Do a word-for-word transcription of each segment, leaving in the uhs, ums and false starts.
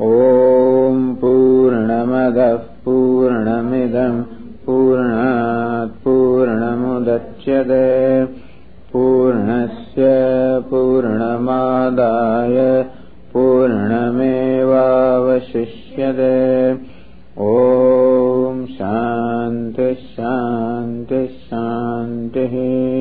ॐ पूर्णमदः पूर्णमिदं पूर्णात् पूर्णमुदच्यते पूर्णस्य पूर्णमादाय पूर्णमेवावशिष्यते। ॐ शान्ति शान्ति शान्तिः।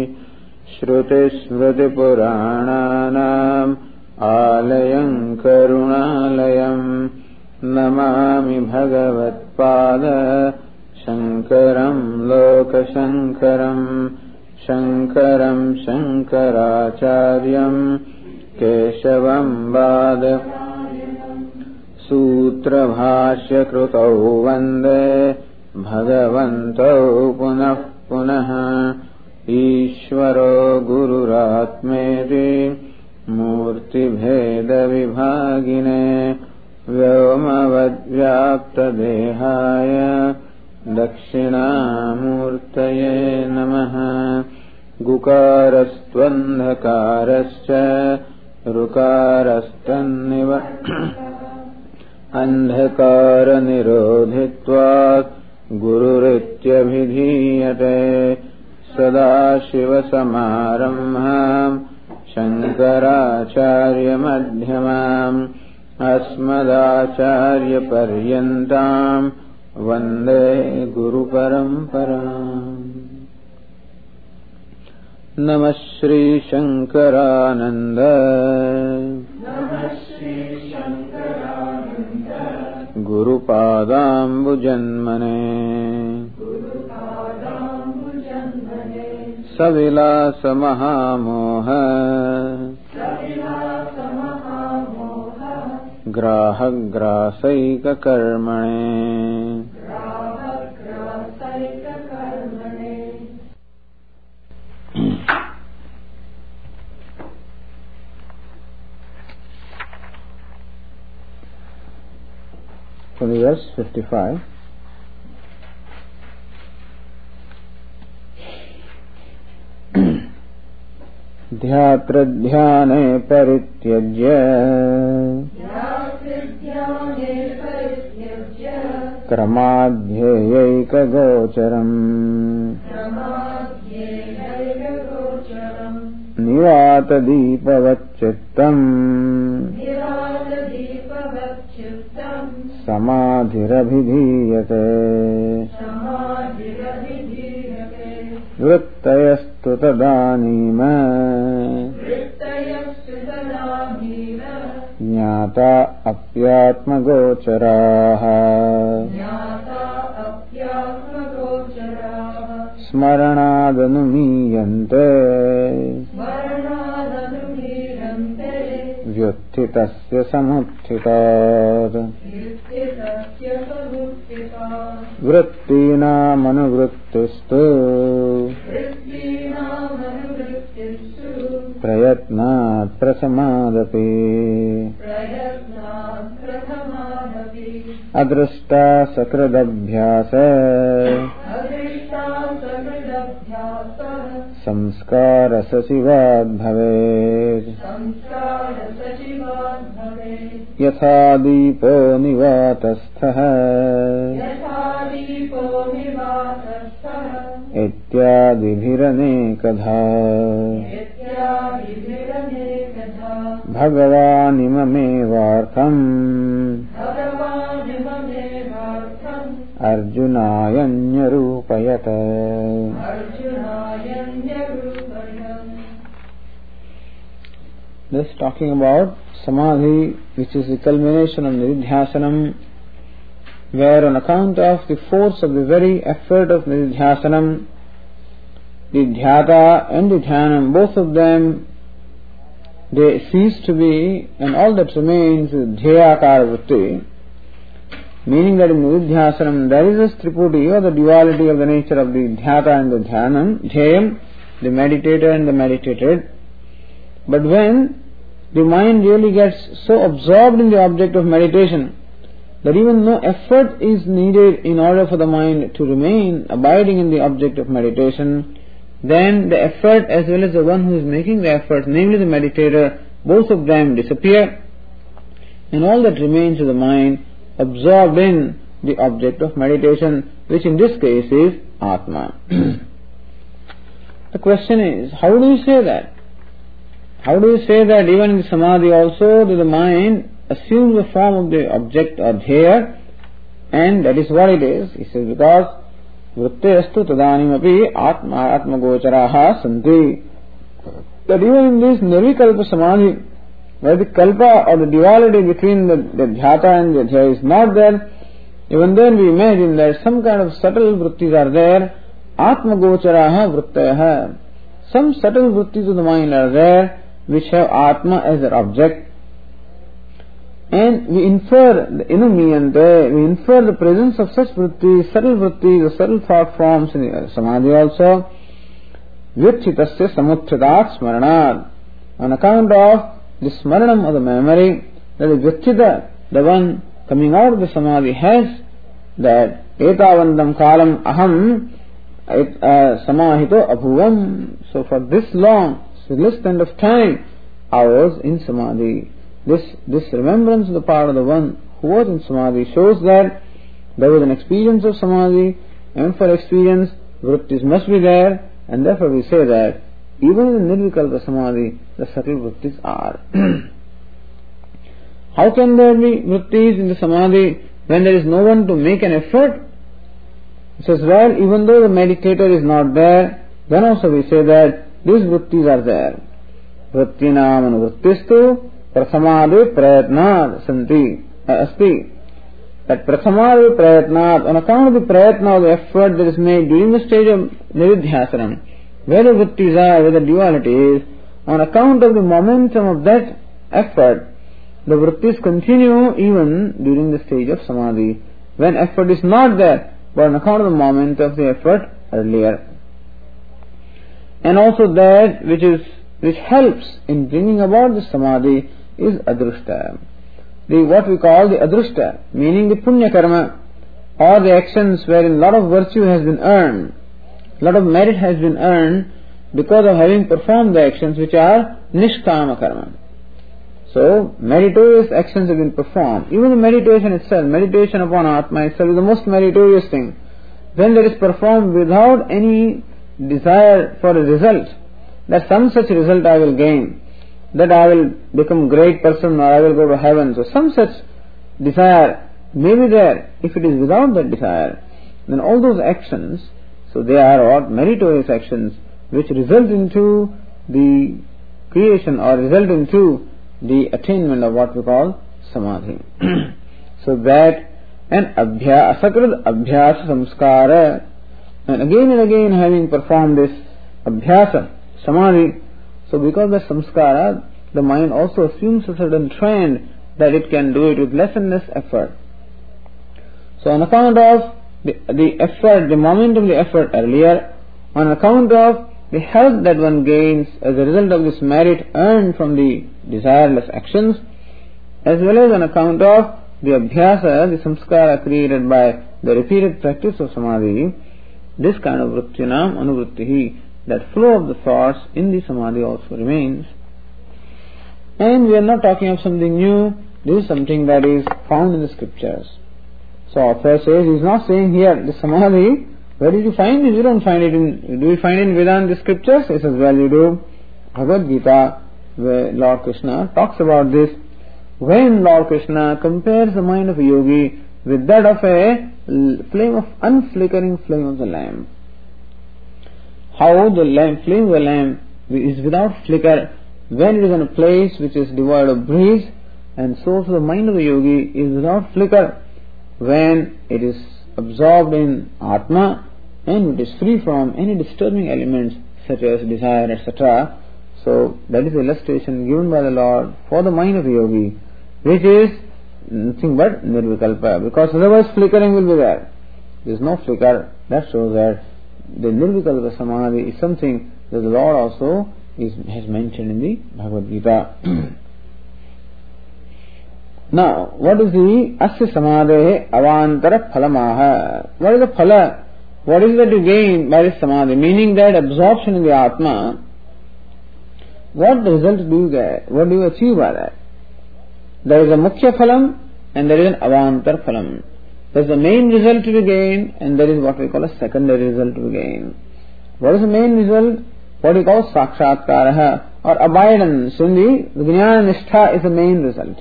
श्रुतिस्मृतिपुराणानाम् आलयं करुणालयं नमामि भगवत्पाद शङ्करं लोकशङ्करं शङ्करं शङ्कराचार्यं केशवं वाद सूत्रभाष्यकृतौ वन्दे भगवन्तौ पुनः पुनः। ईश्वरो गुरुरात्मेति मूर्तिभेदविभागिने व्योमवद्व्याप्तदेहाय दक्षिणामूर्तये नमः। गुकारस्त्वन्धकारश्च ऋकारस्तन्निव अन्धकारनिरोधित्वात् गुरुरित्यभिधीयते। सदाशिवसमारम्भाम् शङ्कराचार्यमध्यमाम् अस्मदाचार्यपर्यन्ताम् वन्दे गुरुपरम्पराम्। नमः श्रीशङ्करानन्द गुरुपादाम्बुजन्मने सविलासमहामोह ग्राहग्रासैककर्मणे। From the verse fifty-five. ध्यात्रध्याने परित्यज्य क्रमाध्येयैकगोचरम् निवातदीपवच्चित्तम् समाधिरभिधीयते। वृत्तयस्तु तदानीम ज्ञाता अप्यात्मगोचराः स्मरणादनुमीयन्ते व्युत्थितस्य समुत्थितात्। वृत्तीनामनुवृत्तिस्तु प्रयत्नात् प्रसमादपि अदृष्टा सकृदभ्यास संस्कारसचिवाद् भवेत्। यथा दीपो निवातस्थः इत्यादिभिरनेकधा भगवानिममेवार्थम् अर्जुनायन्यरूपयत। This talking about Samadhi, which is the culmination of Nididhyasanam, where on account of the force of the very effort of Nididhyasanam, the Dhyata and the Dhyanam, both of them, they cease to be, and all that remains is Dhyayakara Vritti, meaning that in Nididhyasanam there is a Triputi, or the duality of the nature of the Dhyata and the Dhyanam, Dhyayam, the meditator and the meditated. But when the mind really gets so absorbed in the object of meditation that even no effort is needed in order for the mind to remain abiding in the object of meditation, then the effort as well as the one who is making the effort, namely the meditator, both of them disappear. and all that remains is the mind absorbed in the object of meditation, which in this case is Atma. The question is, how do you say that? How do you say that even in the Samadhi also that the mind assumes the form of the object or dhya, and that is what it is? He says, because Vrittestu tadanim api atma atma gocharaha santi. That even in this nirvikalpa samadhi, where the kalpa or the duality between the, the dhyata and the dhya is not there, even then we imagine that some kind of subtle vrittis are there. Atma gocharaha vrittayaha. Some subtle vrittis of the mind are there which have Atma as their object. And we infer the inumiyante, we infer the presence of such vrittis, subtle vrittis, the subtle thought forms in the samadhi also. Vyachchitasya samutthritat smaranat. On account of the smaranam of the memory, that the vyachchita, the one coming out of the samadhi, has that etavandam kalam aham samahito abhuvam. So for this long, so this kind of time, I was in samadhi. This this remembrance of the part of the one who was in samadhi shows that there was an experience of samadhi, and for experience, vrittis must be there, and therefore we say that even in the nirvikalpa samadhi, the subtle vrittis are. How can there be vrittis in the samadhi when there is no one to make an effort? He says, well, even though the meditator is not there, then also we say that these vrittis are there. Vrittinam anuvrittistu Prathamadi prayatnad santi asti. That Prathamadi prayatnad, on account of the prayatna, of the effort that is made during the stage of nididhyasanam, where the vrittis are, where the duality is, on account of the momentum of that effort, the vrittis continue even during the stage of samadhi, when effort is not there, but on account of the momentum of the effort earlier. And also that which is which helps in bringing about the samadhi is adrushta. The what we call the adrushta, meaning the punya karma, or the actions wherein a lot of virtue has been earned, a lot of merit has been earned because of having performed the actions which are nishkama karma. So meritorious actions have been performed. Even the meditation itself, meditation upon Atma itself is the most meritorious thing. When that is performed without any desire for a result, that some such result I will gain, that I will become a great person, or I will go to heaven. So some such desire may be there. If it is without that desire, then all those actions, so they are what? Meritorious actions which result into the creation or result into the attainment of what we call samadhi. So that an abhyasa, asakrit abhyasa samskara, and again and again having performed this abhyasa, samadhi, so because of samskara, the mind also assumes a certain trend that it can do it with less and less effort. So on account of the, the effort, the moment of the effort earlier, on account of the health that one gains as a result of this merit earned from the desireless actions, as well as on account of the abhyasa, the samskara created by the repeated practice of samadhi, this kind of vrittinam anuvrittihi, that flow of the thoughts in the samadhi also remains. And we are not talking of something new, this is something that is found in the scriptures. So author says, he is not saying here, the samadhi, where did you find this? You don't find it in, do you find it in Vedanta scriptures? He says, well, you do. Bhagavad Gita, where Lord Krishna talks about this. When Lord Krishna compares the mind of a yogi with that of a flame of unflickering flame of the lamp. How the lamp, flame of the lamp is without flicker when it is in a place which is devoid of breeze, and so the mind of the yogi is without flicker when it is absorbed in Atma and it is free from any disturbing elements such as desire, et cetera. So that is the illustration given by the Lord for the mind of a yogi, which is nothing but nirvikalpa, because otherwise flickering will be there. There is no flicker. That shows that the nirvikalpa samadhi is something that the Lord also is, has mentioned in the Bhagavad Gita. Now, what is the asya samadhi avantara phalamaha? What is the phala? What is that you gain by this samadhi? Meaning that absorption in the Atma. What result do you get? What do you achieve by that? there is a mukhya phalam and there is an avantar phalam. There is the main result to be gained and there is what we call a secondary result to be gained. What is the main result? What we call sakshatkaraha or abidance in the jnana nishtha is the main result.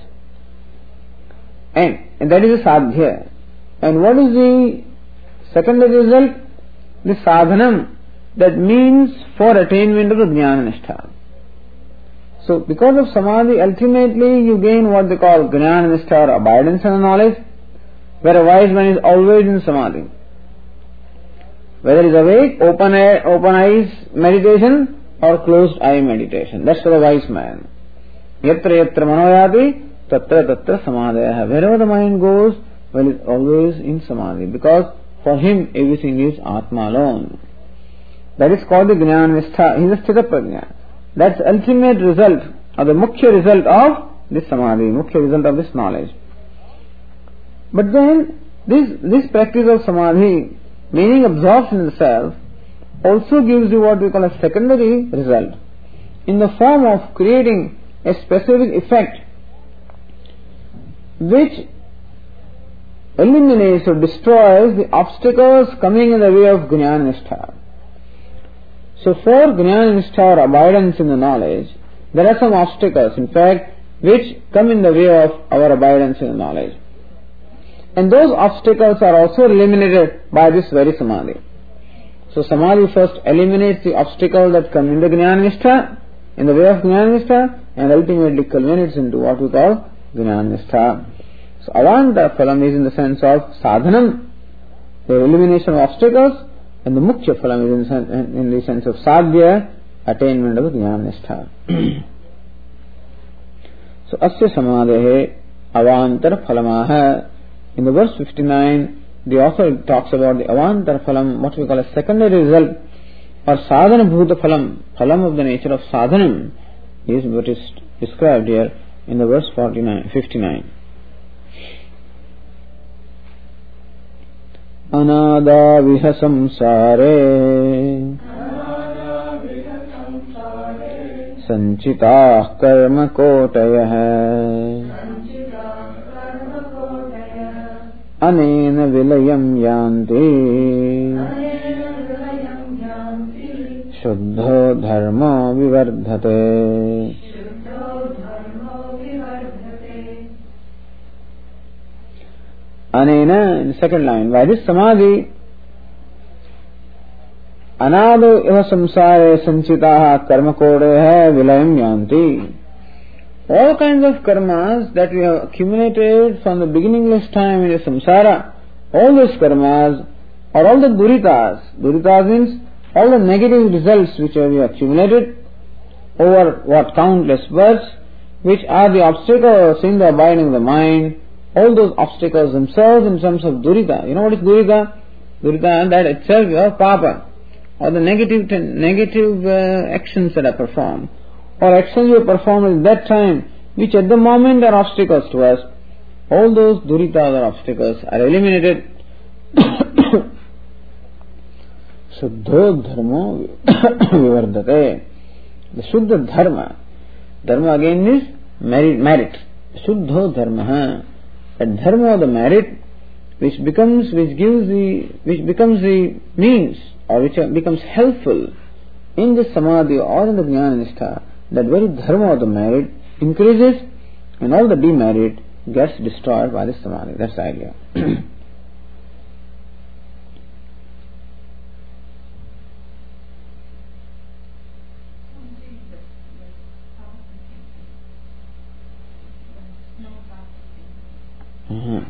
And, and that is the sadhya. And what is the secondary result? The sadhanam, that means for attainment of the jnana nishtha. So because of samadhi, ultimately you gain what they call jnana nishtha or abidance in the knowledge, where a wise man is always in samadhi. Whether he is awake, open, eye, open eyes meditation or closed eye meditation. That's for the wise man. Yatra yatra manoyati tatra tatra samadhaya. Wherever the mind goes, well, it's always in samadhi, because for him everything is Atma alone. That is called the jnana nishtha. He is a sthita prajna. That's the ultimate result or the mukhya result of this samadhi, mukhya result of this knowledge. But then this this practice of samadhi, meaning absorption in the self, also gives you what we call a secondary result in the form of creating a specific effect which eliminates or destroys the obstacles coming in the way of jnana nishtha. So for jnana nishtha or abidance in the knowledge, there are some obstacles, in fact, which come in the way of our abidance in the knowledge. And those obstacles are also eliminated by this very samadhi. So samadhi first eliminates the obstacle that come in the jnana nishtha, in the way of jnana nishtha, and ultimately culminates into what we call jnana nishtha. So avanta phalam is in the sense of sadhanam, the elimination of obstacles, and the mukhya phalam is in, in the sense of sadhya, attainment of the jnana nishtha. So asya samadhehe avantar phalamaha. In the verse fifty-nine, the author talks about the avantar phalam, what we call a secondary result, or sadhana bhuta phalam, phalam of the nature of sadhanam, is what is described here in the verse forty-nine, fifty-nine. Anada viha samsare sanchitah karma kotayah anena vilayam yanti shuddho dharma vivardhate. Anena, in the second line, by this samadhi, anado iva samsare sanchitaha karma kodeha vilayam yanti. All kinds of karmas that we have accumulated from the beginningless time in the samsara, all those karmas, or all the duritas, duritas means all the negative results which we have accumulated over what countless births, which are the obstacles in the abiding of the mind, all those obstacles themselves in terms of durita. You know what is durita? Durita, that itself is papa, or the negative negative uh, actions that are performed, or actions you perform at that time, which at the moment are obstacles to us. All those duritas or obstacles are eliminated. Shuddho dharma vivardhate. The Shuddha dharma. Dharma again is merit. merit. Shuddho dharma. That dharma, the merit, which becomes, which gives the, which becomes the means, or which becomes helpful in the samadhi or in the jnana nishtha, that very dharma of the merit increases and all the demerit gets destroyed by the samadhi. That's the idea. uh-huh.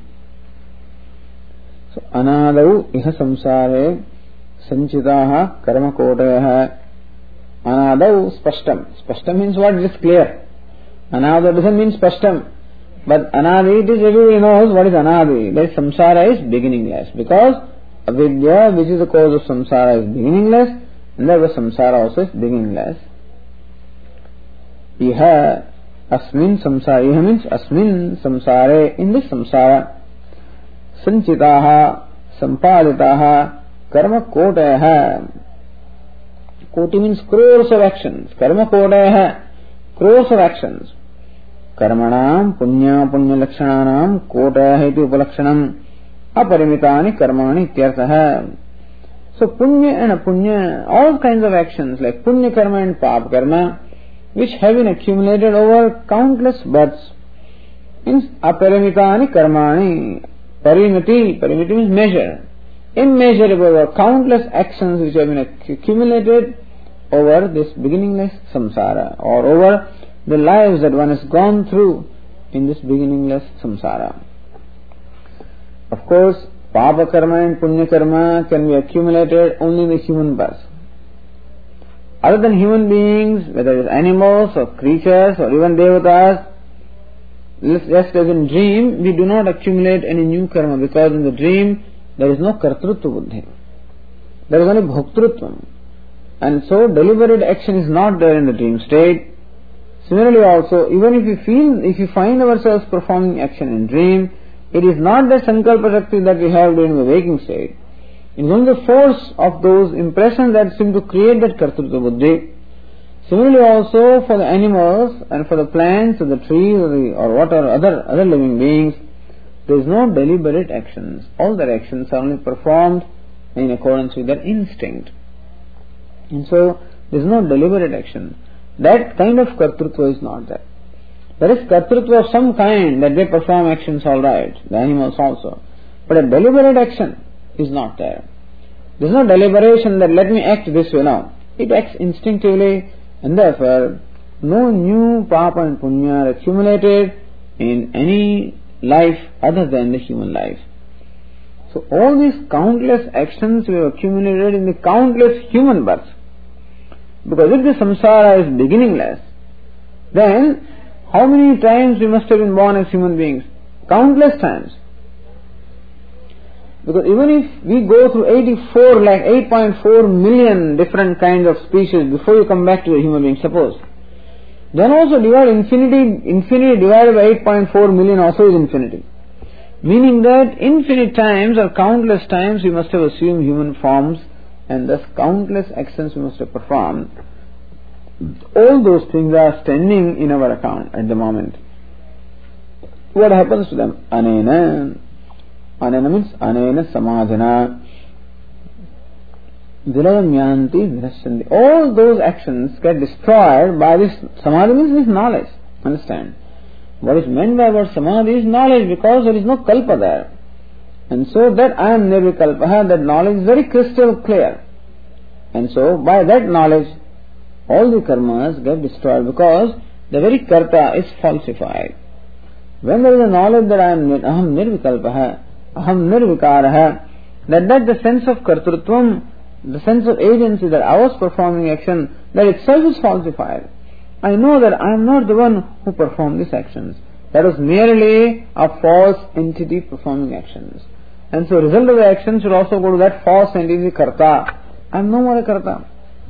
So, anadau iha samsare sanchitaha karma kodaya. Anadau spashtam. Spashtam means what? It is clear. Anada doesn't mean spashtam. But anadi, it is, everybody knows what is anadi. That is, samsara is beginningless. Because avidya, which is the cause of samsara, is beginningless. And therefore samsara also is beginningless. Iha asmin samsara. Iha means asmin samsare. In this samsara. Sanchitaha sampaditaha karma kotayaha. Koti means crores of actions. Karma kodaya, crores of actions. Karmanam punya punya lakshananam kota heti upalakshanam aparimitani karmani ityartha. So punya and apunya, all kinds of actions like punya karma and pap karma, which have been accumulated over countless births, means aparimitani karmani. Parimiti, parimiti means measure. Immeasurable or countless actions which have been accumulated over this beginningless samsara, or over the lives that one has gone through in this beginningless samsara. Of course, papa karma and punya karma can be accumulated only in the human birth. Other than human beings, whether it's animals or creatures or even devatas, just as in dream, we do not accumulate any new karma, because in the dream there is no kartrutva buddhi. There is only bhoktrutvam. And so deliberate action is not there in the dream state. Similarly also, even if we feel, if we find ourselves performing action in dream, it is not the sankalpa shakti that we have during the waking state. It is only the force of those impressions that seem to create that kartrutva buddhi. Similarly also for the animals and for the plants or the trees or, the, or what or other, other living beings, there is no deliberate actions. All their actions are only performed in accordance with their instinct. And so there is no deliberate action. That kind of kartrutva is not there. There is kartrutva of some kind that they perform actions all right, the animals also. But a deliberate action is not there. There is no deliberation that let me act this way now. It acts instinctively, and therefore no new papa and punya are accumulated in any life other than the human life. So all these countless actions we have accumulated in the countless human births. Because if the samsara is beginningless, then how many times we must have been born as human beings? Countless times. Because even if we go through eighty-four lakh, eight point four million different kinds of species before you come back to a human being, suppose, then also divide infinity, infinity divided by eight point four million also is infinity. Meaning that infinite times or countless times we must have assumed human forms, and thus countless actions we must have performed. All those things are standing in our account at the moment. What happens to them? Anena. Anena means anena samadhana. Vilayamyanti virasyanti. All those actions get destroyed by this. Samadhi means this knowledge. Understand? What is meant by word samadhi is knowledge, because there is no kalpa there. And so that I am nirvikalpaha, that knowledge is very crystal clear. And so by that knowledge, all the karmas get destroyed, because the very karta is falsified. When there is a knowledge that I am aham nirvikalpaha, aham nirvikaraha, that that the sense of kartrutvam, the sense of agency that I was performing action, that itself is falsified. I know that I am not the one who performed these actions. That was merely a false entity performing actions. And so result of the action should also go to that false entity karta. I am no more a karta.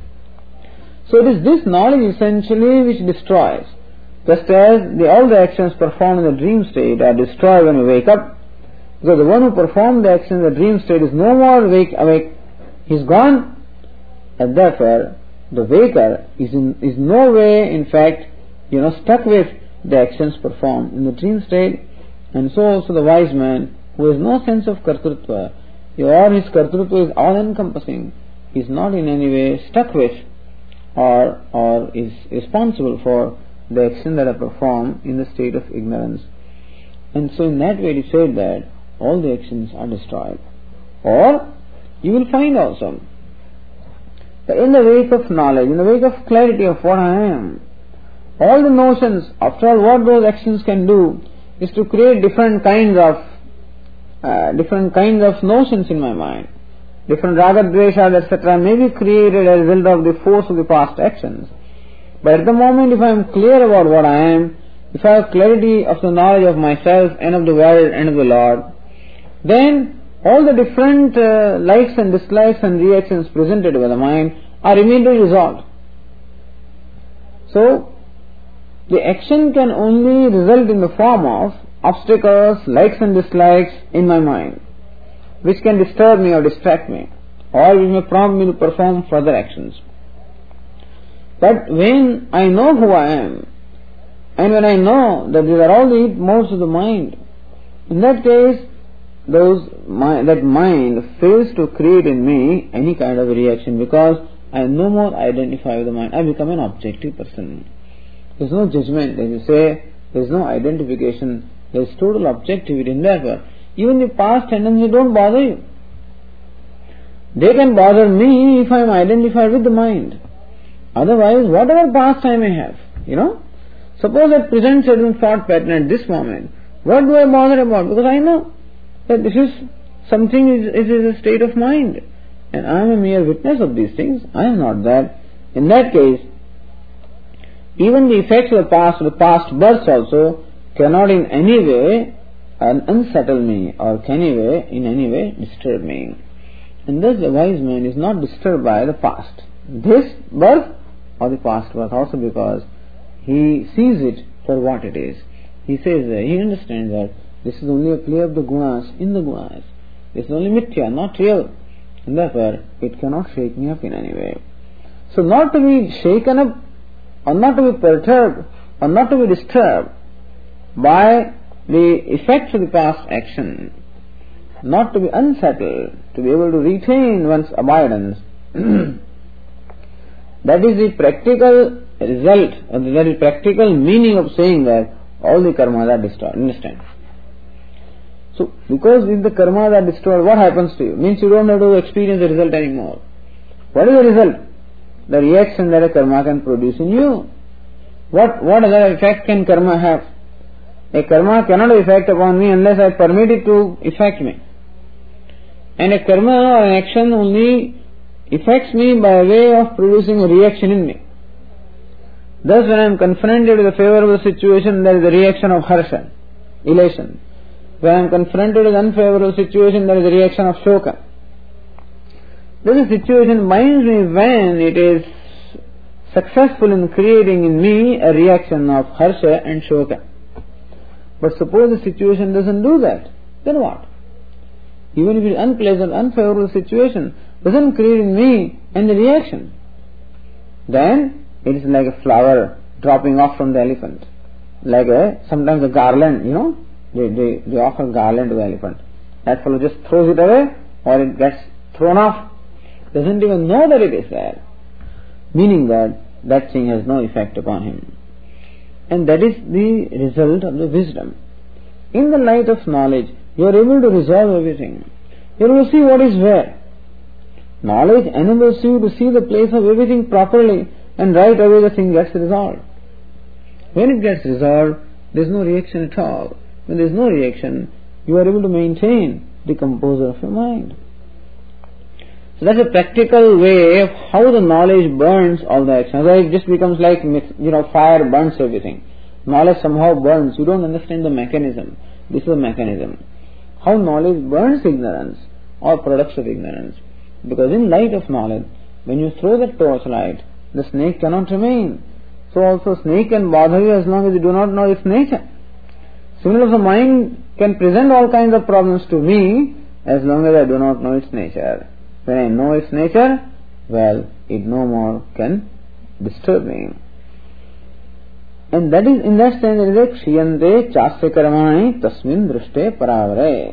So it is this knowledge essentially which destroys. Just as the, all the actions performed in the dream state are destroyed when we wake up, because the one who performed the action in the dream state is no more awake, awake. He is gone. And therefore, the waker is in is no way, in fact, you know, stuck with the actions performed in the dream state. And so also the wise man, who has no sense of kartrutva, or his kartrutva is all encompassing, is not in any way stuck with or or is responsible for the action that are performed in the state of ignorance. And so in that way it is said that all the actions are destroyed. Or you will find also that in the wake of knowledge, in the wake of clarity of what I am, all the notions, after all, what those actions can do is to create different kinds of uh, different kinds of notions in my mind. Different raga, dveshas, et cetera may be created as a result of the force of the past actions. But at the moment, if I am clear about what I am, if I have clarity of the knowledge of myself and of the world and of the Lord, then all the different uh, likes and dislikes and reactions presented by the mind are immediately resolved. So, the action can only result in the form of obstacles, likes and dislikes in my mind, which can disturb me or distract me, or which may prompt me to perform further actions. But when I know who I am, And when I know that these are all the modes of the mind, in that case, those that mind fails to create in me any kind of reaction, because I no more identify with the mind. I become an objective person. There is no judgment, as you say, there is no identification, there is total objectivity, and therefore even the past tendencies don't bother you. They can bother me if I am identified with the mind. Otherwise, whatever past I may have, you know, suppose I present certain thought pattern at this moment, what do I bother about? Because I know that this is something, it is a state of mind, and I am a mere witness of these things. I am not that. In that case, even the effects of the past, the past births also, cannot in any way unsettle me, or can any way, in any way disturb me. And thus the wise man is not disturbed by the past, this birth or the past birth, also because he sees it for what it is. He says that he understands that this is only a play of the gunas in the gunas. This is only mithya, not real. And therefore, it cannot shake me up in any way. So not to be shaken up, or not to be perturbed, or not to be disturbed by the effects of the past action, not to be unsettled, to be able to retain one's abidance, that is the practical result, or that is practical meaning of saying that all the karmas are destroyed. Understand? So, because if the karmas are destroyed, what happens to you? Means you don't have to experience the result anymore. What is the result? The reaction that a karma can produce in you. What what other effect can karma have? A karma cannot effect upon me unless I permit it to affect me. And a karma or an action only affects me by way of producing a reaction in me. Thus, when I am confronted with a favorable situation, there is a reaction of harsha, elation. When I am confronted with an unfavorable situation, there is a reaction of shoka. This situation binds me when it is successful in creating in me a reaction of harsha and shoka. But suppose the situation doesn't do that, then what? Even if it is unpleasant, unfavorable situation, doesn't create in me any reaction, then it is like a flower dropping off from the elephant. Like a, sometimes a garland, you know, they, they, they offer garland to the elephant. That fellow just throws it away, or it gets thrown off, doesn't even know that it is there. Meaning that that thing has no effect upon him. And that is the result of the wisdom. In the light of knowledge, you are able to resolve everything. You are able to see what is where. Knowledge enables you to see the place of everything properly, and right away the thing gets resolved. When it gets resolved, there is no reaction at all. When there is no reaction, you are able to maintain the composure of your mind. So that's a practical way of how the knowledge burns all the actions. Otherwise it just becomes like, you know, fire burns everything. Knowledge somehow burns. You don't understand the mechanism. This is the mechanism. How knowledge burns ignorance or products of ignorance. Because in light of knowledge, when you throw the torchlight, the snake cannot remain. So also snake can bother you as long as you do not know its nature. Similarly, the mind can present all kinds of problems to me as long as I do not know its nature. When I know its nature, well, it no more can disturb me. And that is, in that sense, there is a kshiyante chasya karmani tasmin drishte paravare.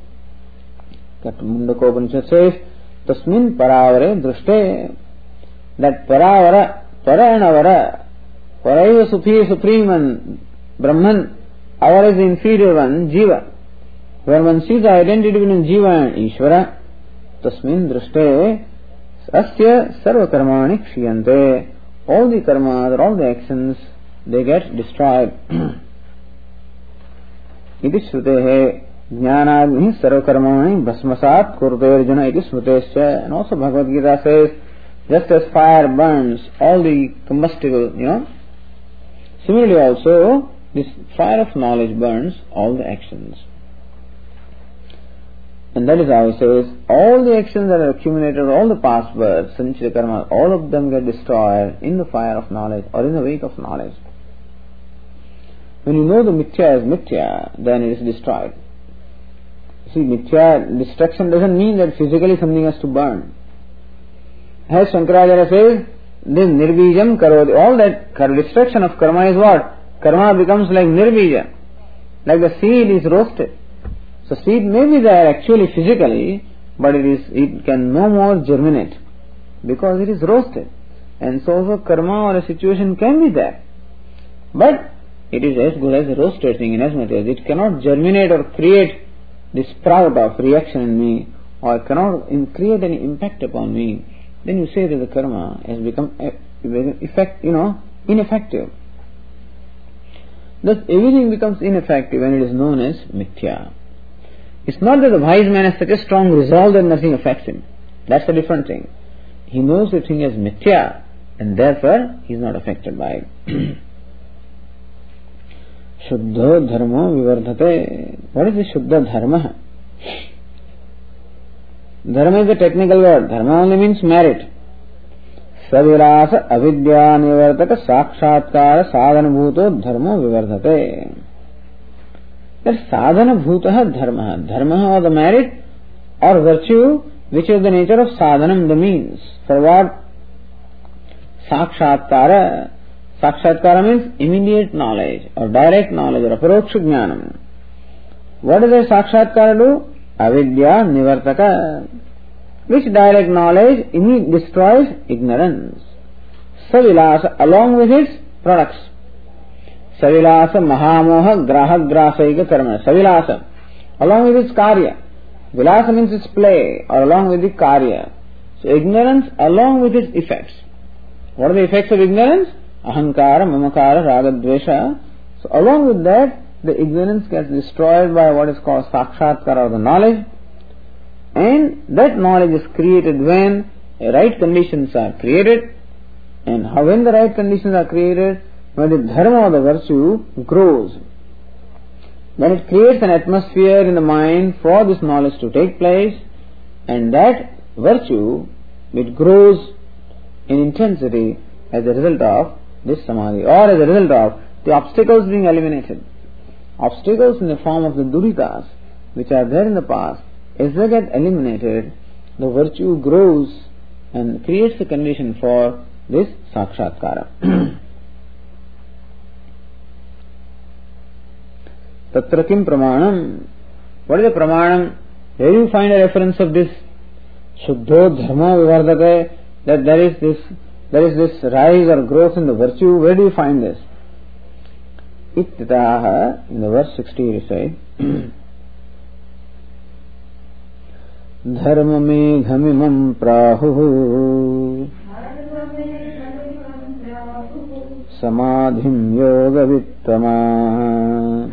Mundakopanishad says, tasmin paravare drishte. That paravara, para and avara, para is the supreme and Brahman, avara is the inferior one, jiva. When one sees the identity between jiva and Ishvara, tasmin drishte asya sarva karmani kshiyante. All the karmas, all the actions, they get destroyed. Iti shrutehe jnanagni sarva karmani bhasmasat kurte arjuna iti smrutesya. And also Bhagavad Gita says, just as fire burns all the combustible, you know, similarly also this fire of knowledge burns all the actions. And that is how he says, all the actions that are accumulated, all the past births, sanchita karma, all of them get destroyed in the fire of knowledge or in the wake of knowledge. When you know the mithya is mithya, then it is destroyed. See, mithya, destruction doesn't mean that physically something has to burn. As Shankaracharya says, this nirbijam karodi, all that destruction of karma is what? karma becomes like nirbija, like the seed is roasted. So seed may be there actually physically, but it is it can no more germinate because it is roasted. And so also karma or a situation can be there, but it is as good as a roasted thing in as much as it cannot germinate or create the sprout of reaction in me, or cannot in create any impact upon me. Then you say that the karma has become effect, you know, ineffective. Thus everything becomes ineffective when it is known as mithya. It's not that the wise man has such a strong resolve that nothing affects him. That's a different thing. He knows the thing as mithya, and therefore he is not affected by it. Shuddho dharmo vivardhate. What is the shuddha dharma? Dharma is a technical word. Dharma only means merit. Savirasa avidya nivartaka sakshatkara sadhana bhuto dharmo vivardhate. That sadhana bhutah dharma. Dharma or the merit or virtue which is the nature of sadhanam, the means. For what? Sakshatkara. Sakshatkara means immediate knowledge or direct knowledge or aparoksha jnanam. What does a sakshatkara do? Avidya nivartaka. Which direct knowledge destroys ignorance. Savilasa, along with its products. Savilasa mahamoha grahak grasaika karma. Savilasa, along with its karya. Vilasa means its play, or along with the karya. So ignorance along with its effects. What are the effects of ignorance? Ahankara, mamakara, ragadvesha. So along with that, the ignorance gets destroyed by what is called sakshatkara, or the knowledge. And that knowledge is created when right conditions are created. And how when the right conditions are created, when the dharma or the virtue grows, then it creates an atmosphere in the mind for this knowledge to take place, and that virtue, it grows in intensity as a result of this samadhi, or as a result of the obstacles being eliminated. Obstacles in the form of the duritas, which are there in the past, as they get eliminated, the virtue grows and creates the condition for this sakshatkara. Tatra kim pramanam? What is the pramanam? Where do you find a reference of this? Shuddho dharma vivardhate, that there is this, there is this rise or growth in the virtue. Where do you find this? Ittitaha, in the verse sixty it says, Dharma meghamimam prahu samadhim yoga vittama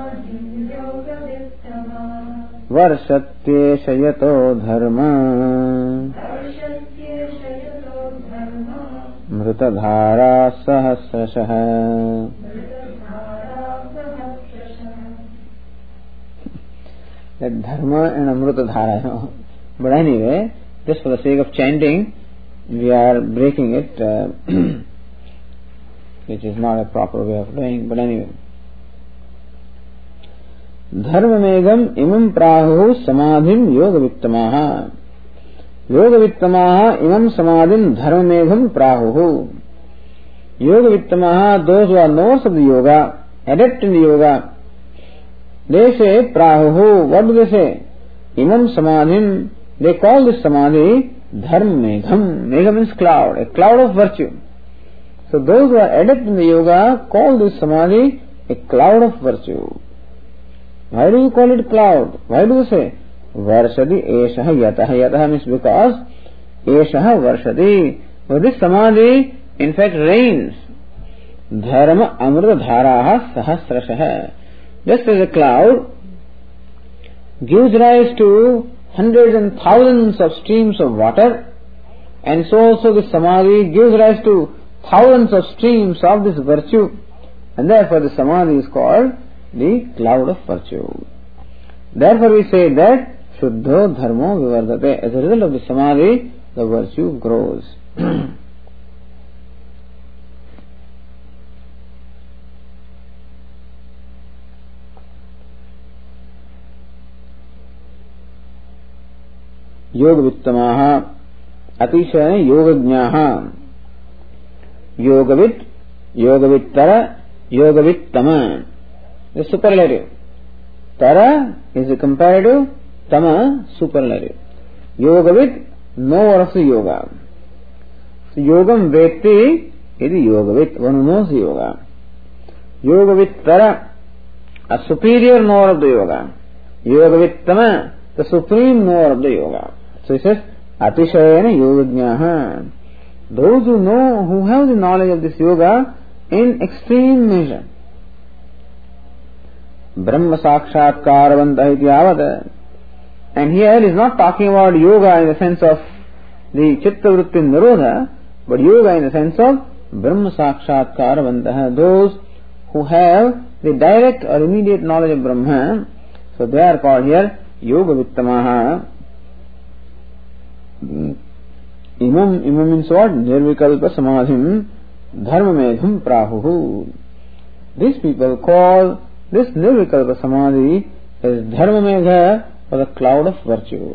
varshatyesha yato dharma mrutadhara sahasrashah. That dharma and amrutadhara, you know. But anyway, just for the sake of chanting, we are breaking it, uh, which is not a proper way of doing, but anyway. Dharma megam imam prahu samadhim yoga vittamaha. Yoga vittamaha imam samadhim dharma megam prahu. Yoga vittamaha, those who are knowers of the yoga, adept in the yoga, they say prahu. What do they say? Imam samadhim. They call this samadhi dharma megham. Megham means cloud, a cloud of virtue. So those who are adept in the yoga call this samadhi a cloud of virtue. Why do you call it cloud? Why do you say varshati eshaha yataha? Yataha means because eshaha varshati. For this samadhi in fact rains. Dharma amrita dharaha sahasrashah. Just as a cloud gives rise to hundreds and thousands of streams of water, and so also the samadhi gives rise to thousands of streams of this virtue, and therefore the samadhi is called the cloud of virtue. Therefore we say that shuddho dharmo vivardhate. As a result of the samadhi, the virtue grows. योग वित्तमाः अतिशय योगज्ञाः योगवित् योगवित्तर Yogavit Tama, the superlative. Tara is the comparative, Tama, superlative. Yogavit, knower of the yoga. So, Yogam Vetti is the Yogavit, one who knows the yoga. Yogavit Tara, a superior knower of the yoga. Yogavit Tama, the supreme knower of the yoga. So he says, Atishayana Yogajnaha. Those who know, who have the knowledge of this yoga in extreme measure. Brahma Sakshatkaravantaha iti yavad. And here is not talking about yoga in the sense of the Chitta Vritti Nirodha, but yoga in the sense of Brahma Sakshatkaravantaha. Those who have the direct or immediate knowledge of Brahma, so they are called here Yoga Vittamaha. Imam, imam means what? Nirvikalpa Samadhim Dharma Medham Prahuhu. These people call this Nirvikalpa Samadhi as Dharma Medha, or the cloud of virtue.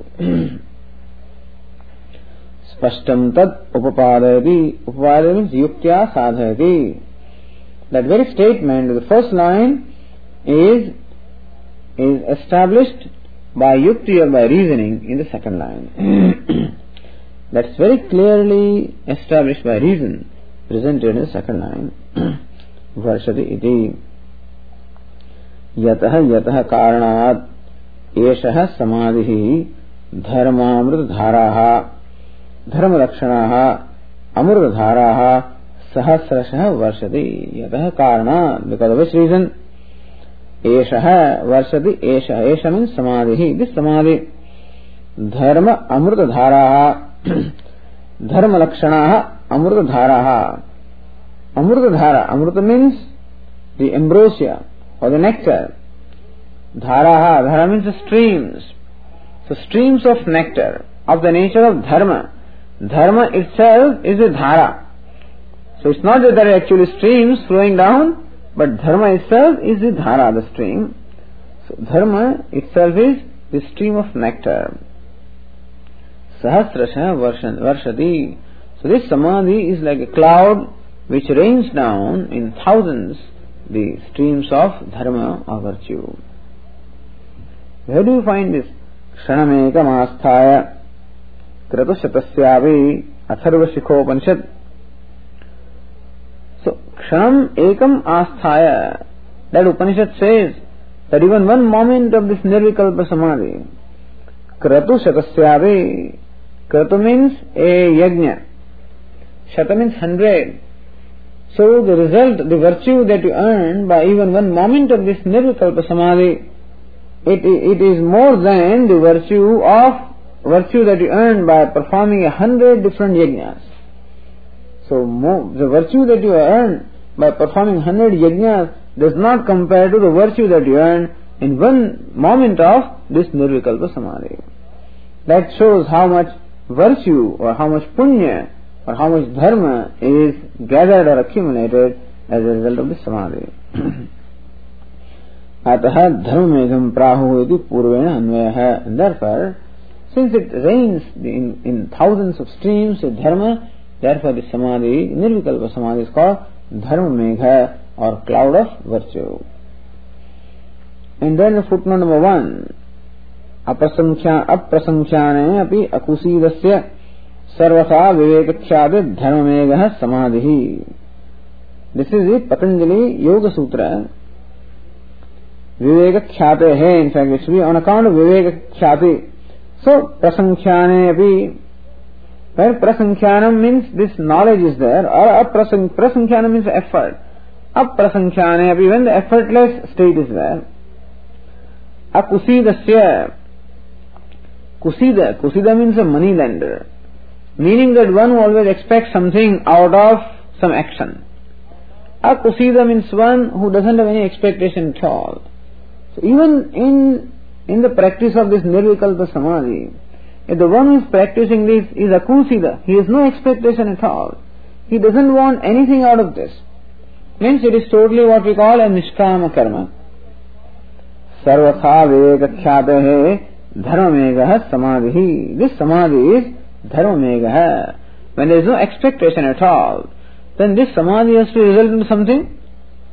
Spashtam tad upapadayati. Upapadayati means yuktya sadhayati. That very statement, the first line, is is established by yukti or by reasoning in the second line. That's very clearly established by reason, presented in the second line. Varshati iti. Yataha yataha karanat eshaha samadhihi dharmamrita dharaha dharma lakshanaha amrita dharaha sahasrasha varshati. Yataha karanat, because of which reason? Eshaha varshati. Esha. Esha means samadhihi. This samadhi. Dharma amrita dharaha. Dharma lakshanaha amrita dharaha. Amrita dhara. Amrita means the ambrosia or the nectar. Dharaha. Dhara means the streams. So streams of nectar of the nature of dharma. Dharma itself is a dhara. So it's not that there are actually streams flowing down, but dharma itself is the dhara, the stream. So dharma itself is the stream of nectar. Sahasrasha varshati. So this samadhi is like a cloud which rains down in thousands the streams of dharma or virtue. Where do you find this? Kshanamekam asthaya kratushatasyavi atharva shikhopanishad. So kshanam ekam asthaya, that Upanishad says that even one moment of this nirvikalpa samadhi, kratushatasyavi. Kratu means a yajna. Shata means hundred. So the result, the virtue that you earn by even one moment of this nirvikalpa samadhi, it, it is more than the virtue of virtue that you earn by performing a hundred different yajnas. So more, the virtue that you earn by performing hundred yajnas does not compare to the virtue that you earn in one moment of this nirvikalpa samadhi. That shows how much virtue or how much punya or how much dharma is gathered or accumulated as a result of this samadhi. Ataha dharma medham prahu iti purvena anvayaha. And therefore, since it rains in, in thousands of streams of dharma, therefore the samadhi, nirvikalpa samadhi, is called dharma megha or cloud of virtue. And then the footnote number one. अप्रसंख्याने अपि अकुशीदस्य सर्वथा विवेकख्याते धर्ममेघः समाधिः. This is the Patanjali Yoga Sutra. Vivekakhyate hai, in fact it should be on account of Vivekakhyate. So prasankhyaane api, where prasankhyanam means this knowledge is there, or prasankhyanam means effort. Aprasankhyaane api, when the effortless state is there. Akusidasya. Kusida. Kusida means a money lender. Meaning that one who always expects something out of some action. Akusida means one who doesn't have any expectation at all. So even in in the practice of this nirvikalpa samadhi, if the one who is practicing this is akusida, he has no expectation at all. He doesn't want anything out of this. Means it is totally what we call a nishkama karma. Sarvatha vivekakhyate dharma megha samadhi. This samadhi is dharma megha. When there is no expectation at all, then this samadhi has to result in something.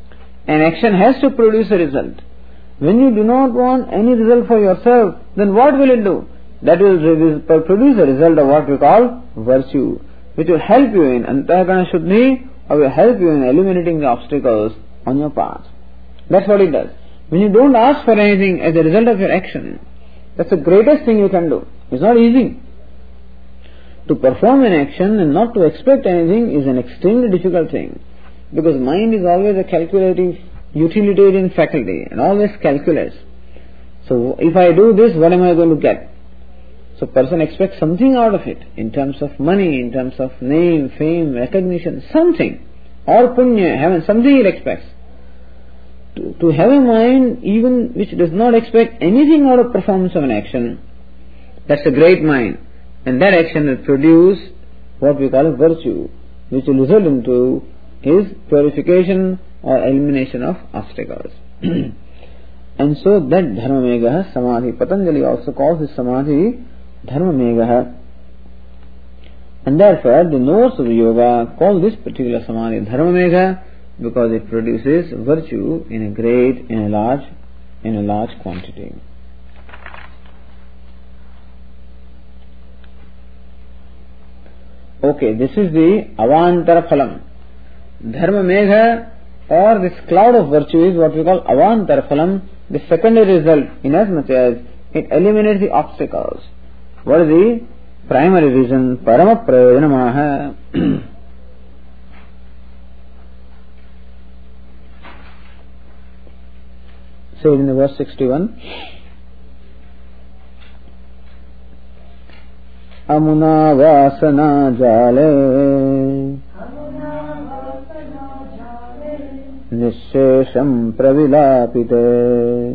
An action has to produce a result. When you do not want any result for yourself, then what will it do? That will produce a result of what we call virtue, which will help you in Antakarana Shuddhi, or will help you in eliminating the obstacles on your path. That's what it does. When you don't ask for anything as a result of your action, that's the greatest thing you can do. It's not easy. To perform an action and not to expect anything is an extremely difficult thing, because mind is always a calculative, utilitarian faculty and always calculates. So if I do this, what am I going to get? So person expects something out of it, in terms of money, in terms of name, fame, recognition, something, or punya, heaven, something he expects. To, to have a mind even which does not expect anything out of performance of an action, that's a great mind. And that action will produce what we call a virtue, which will result into his purification or elimination of obstacles. And so that Dharma Megha Samadhi, Patanjali also calls this Samadhi Dharma Megha. And therefore the notes of the yoga call this particular Samadhi Dharma Megha, because it produces virtue in a great, in a large, in a large quantity. Okay, this is the Avantara Phalam. Dharma Megha, or this cloud of virtue, is what we call Avantara Phalam, the secondary result, inasmuch as it eliminates the obstacles. What is the primary reason? Parama Prayojanamaha. Say it in the verse sixty-one. Amuna vasana jale nishesham pravilapite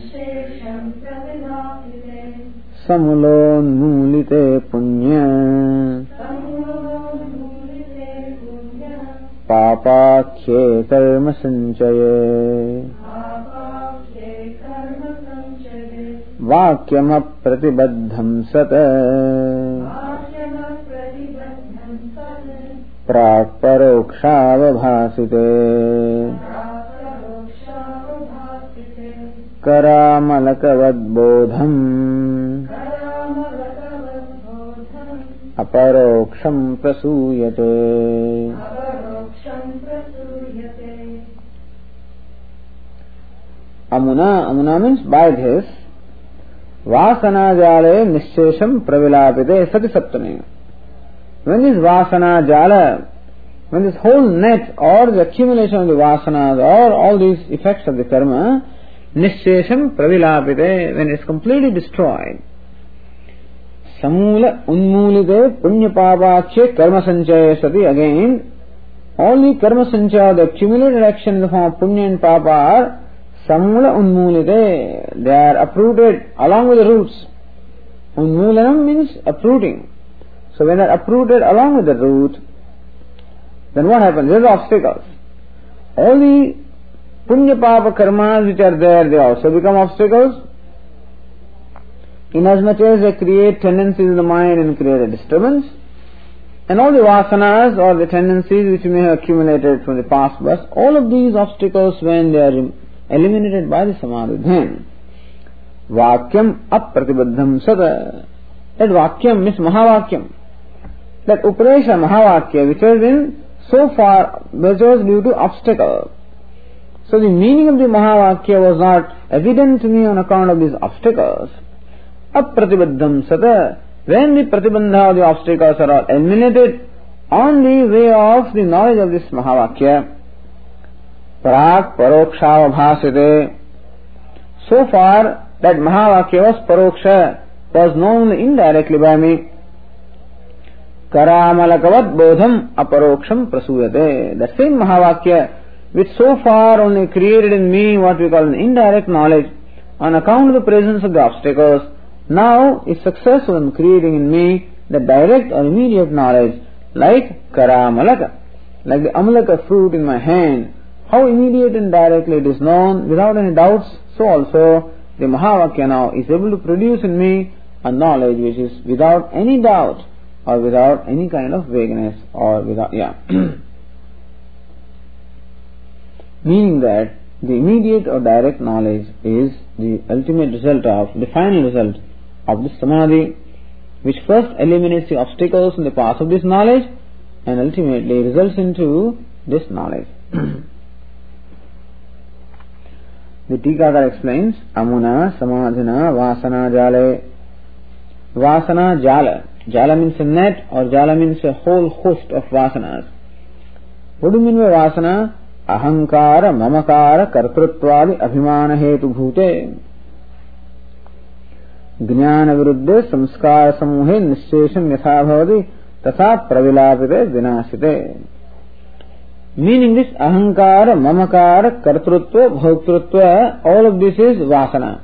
samulonmulite punya papakhe karma sanchaye वाक्यम प्रतिबद्धम सत प्राक् परोक्षावभासिते करामलकवद्बोधम् अपरोक्षं प्रसूयते. Amuna, Amuna means by this, Vasana jale nishesham pravilapite sati saptane. When this Vasana jala, when this whole net or the accumulation of the Vasanas or all these effects of the karma, nishesham pravilapite, when it is completely destroyed, samula unmulite punya papakshe karma sanchaya sati, again, all the karma sanchaya, the accumulated action in the form of punya and papa are Samula unmulite, they are uprooted along with the roots. Unmulanam means uprooting. So when they are uprooted along with the root, then what happens? There are obstacles. All the punya papa karmas which are there, they also become obstacles. Inasmuch as they create tendencies in the mind and create a disturbance. And all the vasanas or the tendencies which may have accumulated from the past birth, all of these obstacles, when they are eliminated by the samadhi, then vakyam apratibaddham sada. That vakyam means mahavakyam. That upadesha mahavakya, which has been so far, which was due to obstacle. So the meaning of the mahavakya was not evident to me on account of these obstacles. Apratibaddham sada. When the pratibandha, the obstacles are all eliminated on the way of the knowledge of this mahavakya, Prak parokshava. So far that mahavakya was paroksha, was known indirectly by me. Karamalakavad bodham aparoksham prasuyate. That same mahavakya which so far only created in me what we call an indirect knowledge on account of the presence of the obstacles, now is successful in creating in me the direct or immediate knowledge, like karamalaka, like the amalaka fruit in my hand. How immediate and directly it is known without any doubts, so also the Mahavakya now is able to produce in me a knowledge which is without any doubt or without any kind of vagueness or without, yeah. Meaning that the immediate or direct knowledge is the ultimate result of, the final result of this samadhi, which first eliminates the obstacles in the path of this knowledge and ultimately results into this knowledge. The Tikakara explains, Amuna samadhina vasana jale. Vasana jala. Jala means a net, or jala means a whole host of vasanas. What do you mean by vasana? Ahankara, mamakara, kartrutvadi, abhimana hetu bhute. Jnana viruddhe, samskara samuhe, nishesham yatha bhavati, tatha pravilapite, vinashite. Meaning this ahankara, mamakara, kartrutva, bhoktrutva, all of this is vasana.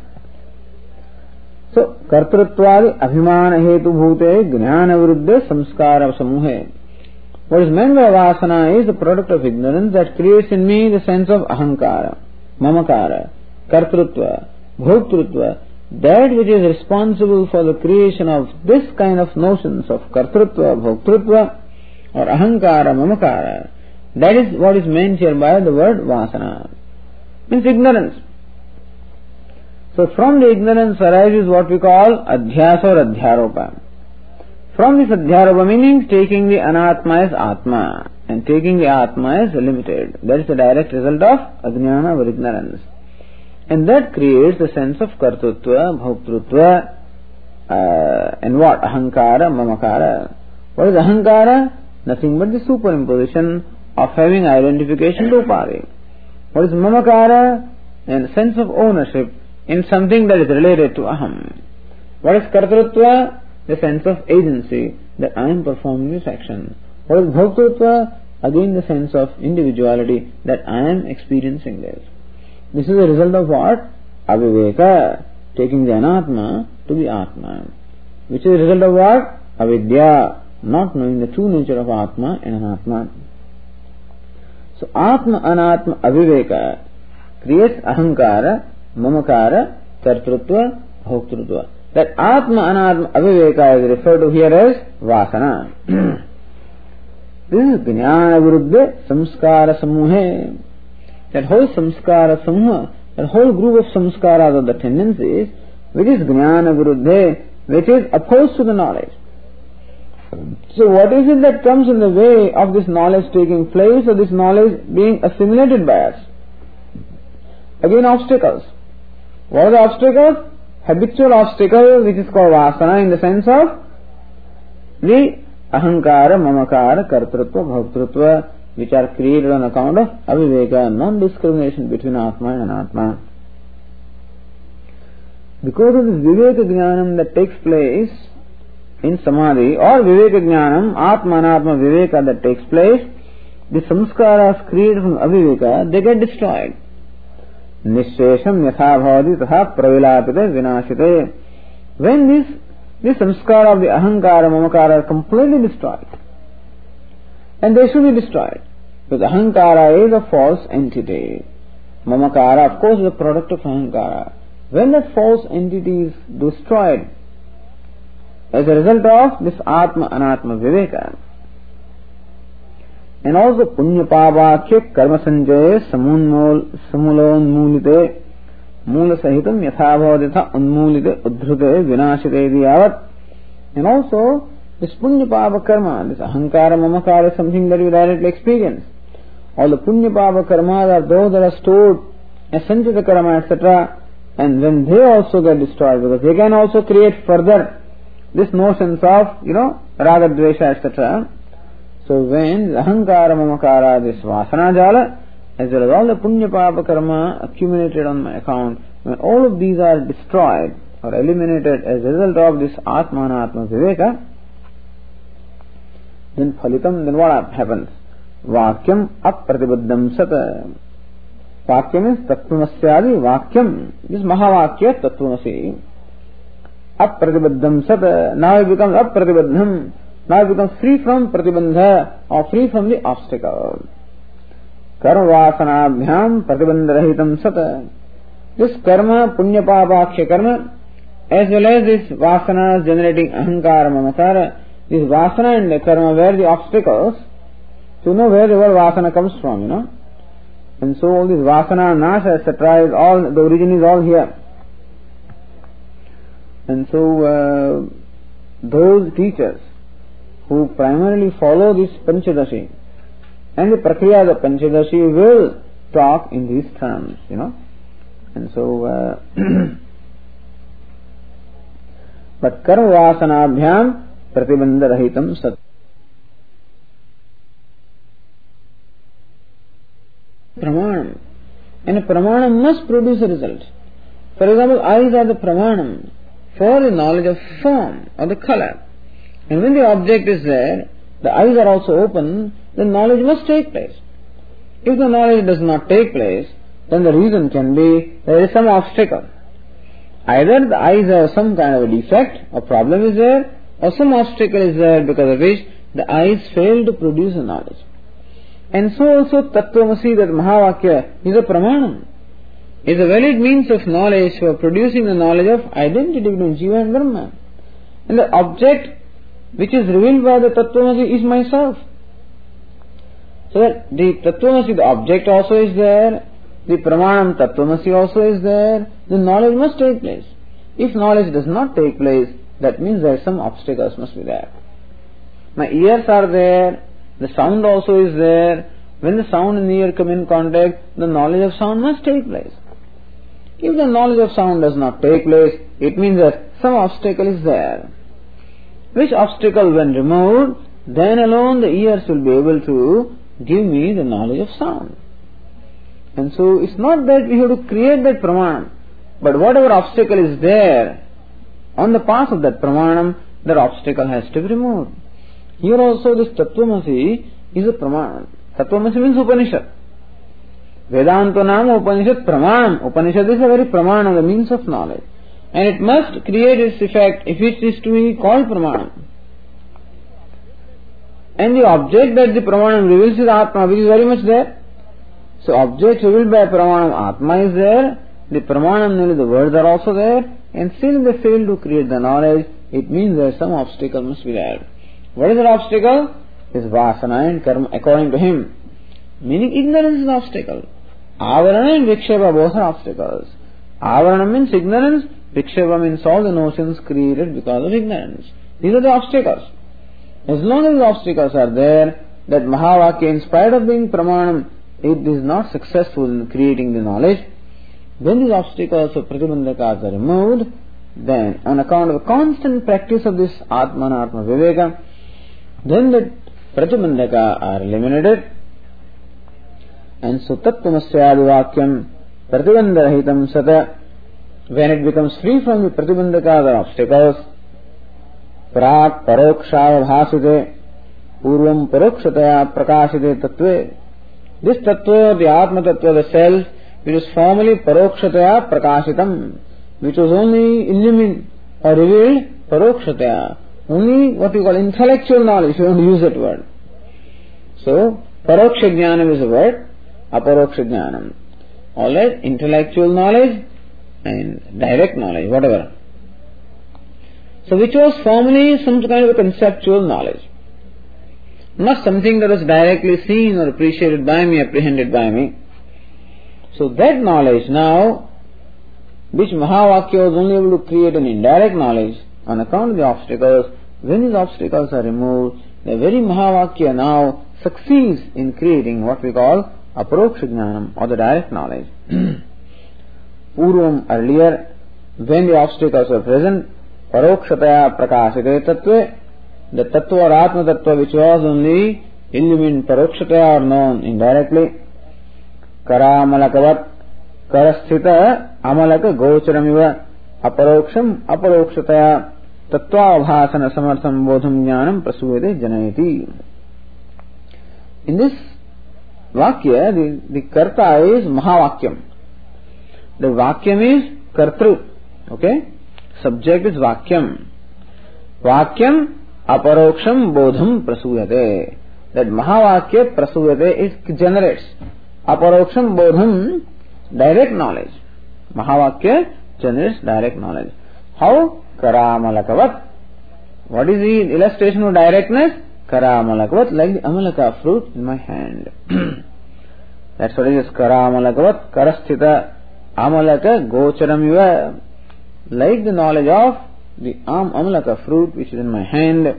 So, kartrutvadi, abhimana hetu bhute, jnana viruddhe, samskara samuhe. What is meant by vasana is the product of ignorance that creates in me the sense of ahankara, mamakara, kartrutva, bhoktrutva, that which is responsible for the creation of this kind of notions of kartrutva, bhoktrutva, or ahankara, mamakara. That is what is meant here by the word vasana. Means ignorance. So from the ignorance arises what we call adhyasa or adhyaropa. From this adhyaropa meaning taking the anatma as atma and taking the atma as limited. That is the direct result of ajnana or ignorance. And that creates the sense of kartrutva, bhoktrutva, uh, and what? Ahankara, mamakara. What is ahankara? Nothing but the superimposition of having identification to upadi. What is mamakara? And sense of ownership in something that is related to aham. What is kartrutva? The sense of agency that I am performing this action. What is bhoktrutva? Again the sense of individuality that I am experiencing this. This is the result of what? Aviveka, taking the anatma to be atma. Which is the result of what? Avidya, not knowing the true nature of atma and anatma. So atma, anatma, aviveka creates ahankara, mamakara, kartrutva, bhoktrutva. That atma, anatma, aviveka is referred to here as vasana. This is jnana viruddhe samskara samuhe. That whole samskara samuha, that whole group of samskaras of the tendencies, which is jnana viruddhe, which is opposed to the knowledge. So what is it that comes in the way of this knowledge taking place, or this knowledge being assimilated by us? Again, obstacles. What are the obstacles? Habitual obstacle, which is called vasana in the sense of the ahankara, mamakara, kartrutva, bhoktrutva, which are created on account of aviveka, non-discrimination between atma and anatma. Because of this viveka jnanam that takes place in samadhi, or viveka jnanam, atma anatma viveka that takes place, the samskaras created from aviveka, they get destroyed. Nishesham yatha bhavati tatha pravilapite vinashite. When this, this samskara of the ahankara, mamakara are completely destroyed, and they should be destroyed, because ahankara is a false entity. Mamakara, of course, is a product of ahankara. When that false entity is destroyed as a result of this atma, anatma, viveka, and also punya pavakya karma sanjaya samunmul samulonmulite mula sahitam yathabhavaditha unmulite udhrute vinashite yavat. And also this punya pava karma, this ahankara, mamakara is something that we directly experience. All the punya pava karmas are those that are stored as sanchita karma, et cetera. And when they also get destroyed, because they can also create further this notions of, you know, raga, dvesha, et cetera. So when ahankara, mamakara, this vasana jala, as well as all the punya papa karma accumulated on my account, when all of these are destroyed or eliminated as a result of this atma anatma viveka, then phalitam, then what happens? Vakyam apratibaddham sat. Vakyam is tattvamasyadi vakyam. This mahavakya tattvamasi. Apratibaddham sat. Now it becomes apratibaddham. Now it becomes free from pratibandha, or free from the obstacle. Karma vasanabhyam pratibandharahitam sat. This karma, punya pavakya karma, as well as this vasana generating ahankara, mamakara, this vasana and the karma were the obstacles to know where the word vasana comes from, you know. And so all this vasana, nasha, et cetera is all, the origin is all here. And so uh, those teachers who primarily follow this Panchadashi and the Prakriya of the Panchadashi will talk in these terms, you know. And so, uh, but karma vasanabhyam pratibandha rahitam sat. Pramanam. And a pramanam must produce a result. For example, eyes are the pramanam for the knowledge of form or the color. And when the object is there, the eyes are also open, then knowledge must take place. If the knowledge does not take place, then the reason can be there is some obstacle. Either the eyes have some kind of a defect or problem is there, or some obstacle is there because of which the eyes fail to produce the knowledge. And so also Tattvamasi, that Mahavakya, is a pramanam. Is a valid means of knowledge for producing the knowledge of identity between Jiva and Brahma. And the object which is revealed by the Tattvamasi is myself. So that the Tattvamasi, the object also is there, the Pramanam Tattvamasi also is there, the knowledge must take place. If knowledge does not take place, that means there are some obstacles must be there. My ears are there, the sound also is there. When the sound and the ear come in contact, the knowledge of sound must take place. If the knowledge of sound does not take place, it means that some obstacle is there. Which obstacle when removed, then alone the ears will be able to give me the knowledge of sound. And so it's not that we have to create that pramanam, but whatever obstacle is there on the path of that pramanam, that obstacle has to be removed. Here also this Tattvamasi is a pramanam. Tattvamasi means Upanishad. Vedanta Nama Upanishad Pramanam. Upanishad is a very pramanam, the means of knowledge. And it must create its effect if it is to be called pramanam. And the object that the pramanam reveals is Atma, which is very much there. So object revealed by pramanam Atma is there. The pramanam, namely the words are also there. And still they fail to create the knowledge. It means there is some obstacle must be there. What is the obstacle? Is vasana and karma according to him. Meaning ignorance is an obstacle. Avarana and Viksheva both are obstacles. Avarana means ignorance, Viksheva means all the notions created because of ignorance. These are the obstacles. As long as the obstacles are there, that Mahavakya, in spite of being pramanam, it is not successful in creating the knowledge. When these obstacles of pratibandhakas are removed, then on account of the constant practice of this Atma and Atma Viveka, then the pratibandhaka are eliminated. And so Tattvamasyadi Vakyam Pratibandharahitam Sata, when it becomes free from the pratibandhakas or obstacles, Prak Parokshaya Bhasite Purvam Parokshitaya Prakashite Tattve. This Tattva, the Atma Tattva, the self, which is formerly Parokshitaya Prakashitam, which was only illumined or revealed Parokshitaya, only what we call intellectual knowledge, if you want to use that word. So, Paroksha Jnanam is a word, Aparoksha Jnanam. Alright, intellectual knowledge and direct knowledge, whatever. So, which was formerly some kind of a conceptual knowledge. Not something that was directly seen or appreciated by me, apprehended by me. So, that knowledge now, which Mahavakya was only able to create an indirect knowledge on account of the obstacles, when these obstacles are removed, the very Mahavakya now succeeds in creating what we call Aparoksha Jnanam, or the direct knowledge. Purvam, earlier, when the obstacles were present, Parokshataya Prakashite Tattve, the Tattva or Atma Tattva which was only illumined Parokshataya or known indirectly, Kara Amalakavat, Karasthita Amalaka Gocharam Aparoksham Aparokshataya Tattva Bhasana Samartham Bodham Jnanam Prasuvede Janayati. In this Vakya, the, the Karta is Mahavakyam. The Vakyam is Kartru. Okay? Subject is Vakyam. Vakyam Aparoksham Bodham Prasuyate. That Mahavakya Prasuyate is generates. Aparoksham Bodham, direct knowledge. Mahavakya generates direct knowledge. How? Karamalakavat. What is the illustration of directness? Karamalakavat, like the amalaka fruit in my hand. That's what it is. Karamalakavat karasthita amalaka gocharam yuva. Like the knowledge of the am amalaka fruit which is in my hand.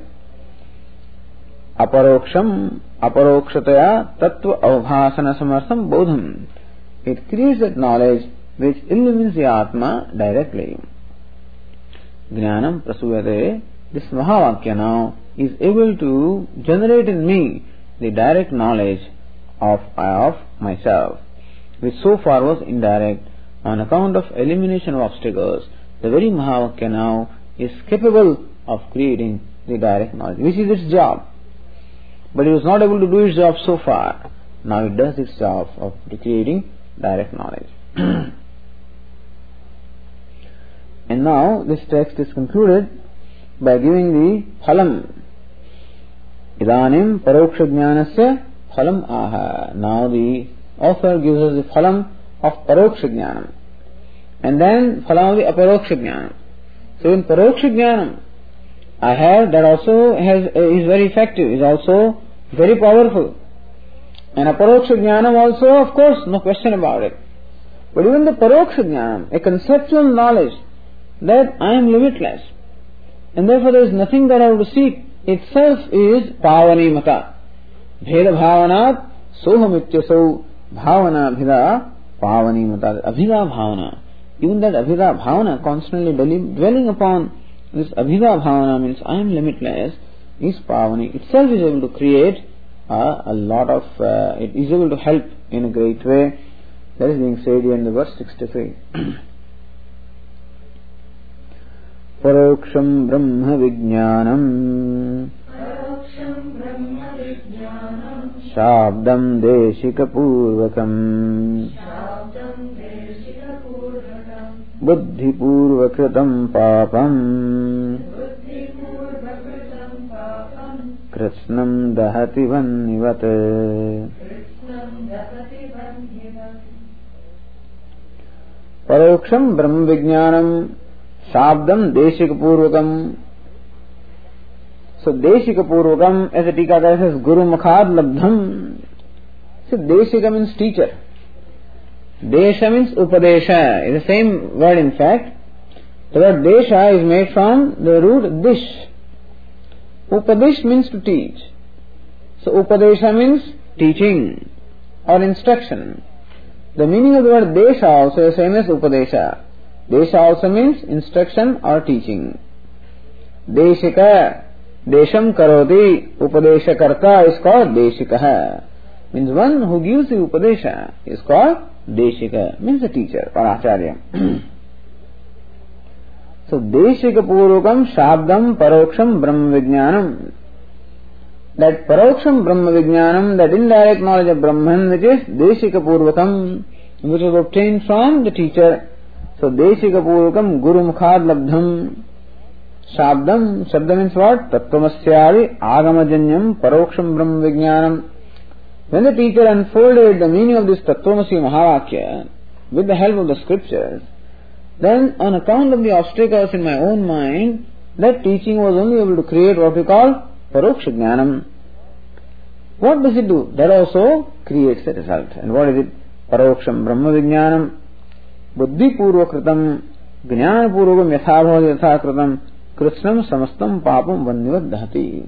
Aparoksham aparokshataya tattva avbhasana samartham bodham. It creates that knowledge which illumines the Atma directly. Jnanam prasuyate. This Mahavakya now is able to generate in me the direct knowledge of, of myself, which so far was indirect. On account of elimination of obstacles, the very Mahavakya now is capable of creating the direct knowledge, which is its job. But it was not able to do its job so far. Now it does its job of creating direct knowledge. And now this text is concluded by giving the phalam. Idanim paroksha jnanasya phalam aha. Now the author gives us the phalam of paroksha jnanam. And then phalam of the aparoksha jnanam. So in paroksha jnanam, I have that also has is very effective, is also very powerful. And aparoksha jnanam also, of course, no question about it. But even the paroksha jnanam, a conceptual knowledge that I am limitless, and therefore there is nothing that I have to seek, itself is pavani mata. Bheda bhavanat sohamityasau bhavana bhida pavani mata. Abhida bhavana. Even that abhida bhavana, constantly dwelling upon this abhida bhavana, means I am limitless, is pavani. Itself is able to create uh, a lot of, uh, it is able to help in a great way. That is being said here in the verse sixty-three. Paroksham Brahma Vijnanam Shabdam Deshika Purvakam Buddhi Purvakritam Papam Krishnam Dahati Vannivat. Paroksham Brahma Vijnanam Shabdam Deshika Purvakam. So Deshika Purvakam, as a Tikakara says, Guru Mukhad Labdham. So Deshika means teacher. Desha means Upadesha. It's the same word in fact. The word Desha is made from the root Dish. Upadesh means to teach. So Upadesha means teaching or instruction. The meaning of the word Desha also is the same as Upadesha. Desha also means instruction or teaching. Deshika, Desham Karoti, Upadesha Karta is called Deshika. Means one who gives the Upadesha is called Deshika, means a teacher or Acharya. So Deshika Purvakam Shabdam Paroksham Brahma Vijnanam. That Paroksham Brahma Vijnanam, that indirect knowledge of Brahman, which is Deshika Purvakam, which was obtained from the teacher. So Deshika Purvakam Guru Mukhad Labdham. Shabdam, Shabdam means what? Tattvamasyavi Agamajanyam Paroksham Brahma Vijnanam. When the teacher unfolded the meaning of this Tattvamasi Mahavakya with the help of the scriptures, then on account of the obstacles in my own mind, that teaching was only able to create what we call Paroksha Jnanam. What does it do? That also creates a result. And what is it? Paroksham Brahma Vijnanam Buddhi Purvakritam Jnana Purvakam Yathabhava Yathakritam Krishnam Samastam Papam Vannivat Dahati.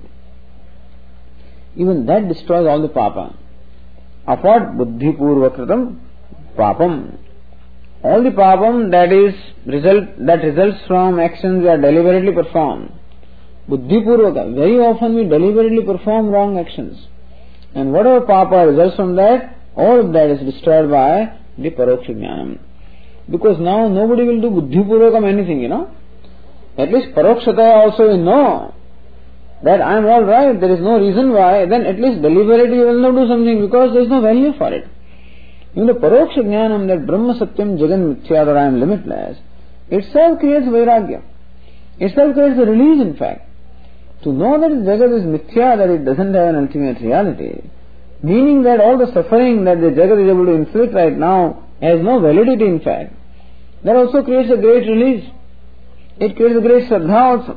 Even that destroys all the papa. Of what? Buddhi Purvakritam Papam. All the papam that is result that results from actions that are deliberately performed. Buddhi Purvaka. Very often we deliberately perform wrong actions. And whatever papa results from that, all of that is destroyed by the Paroksha Jnanam. Because now nobody will do Buddhi Purvakam anything, you know. At least Parokshata also will know that I am all right, there is no reason why, then at least deliberately you will not do something because there is no value for it. In the Paroksha Jnanam, that Brahma Satyam Jagan Mithya, that I am limitless, itself creates Vairagya. Itself creates a release in fact. To know that Jagat is Mithya, that it doesn't have an ultimate reality, meaning that all the suffering that the Jagat is able to inflict right now has no validity in fact, that also creates a great release. It creates a great Shraddha also.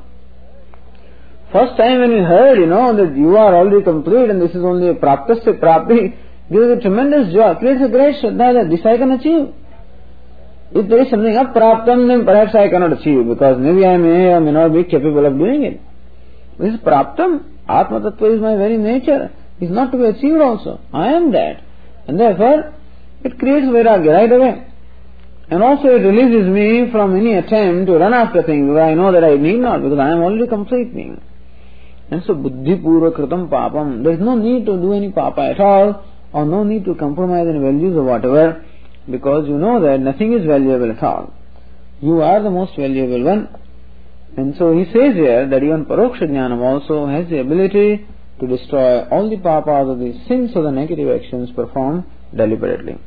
First time when we heard, you know, that you are already complete and this is only a praptasya prapti, gives a tremendous joy, creates a great shraddha that this I can achieve. If there is something apraptam, then perhaps I cannot achieve, because maybe I may or may not be capable of doing it. This is praptam. Atma Tattva is my very nature. It is not to be achieved also. I am that. And therefore, it creates vairagya right away. And also it releases me from any attempt to run after things where I know that I need not, because I am already complete being. And so, buddhi purva kritam papam. There is no need to do any papa at all, or no need to compromise any values or whatever, because you know that nothing is valuable at all. You are the most valuable one. And so he says here that even Paroksha Jnanam also has the ability to destroy all the papas of the sins or the negative actions performed deliberately.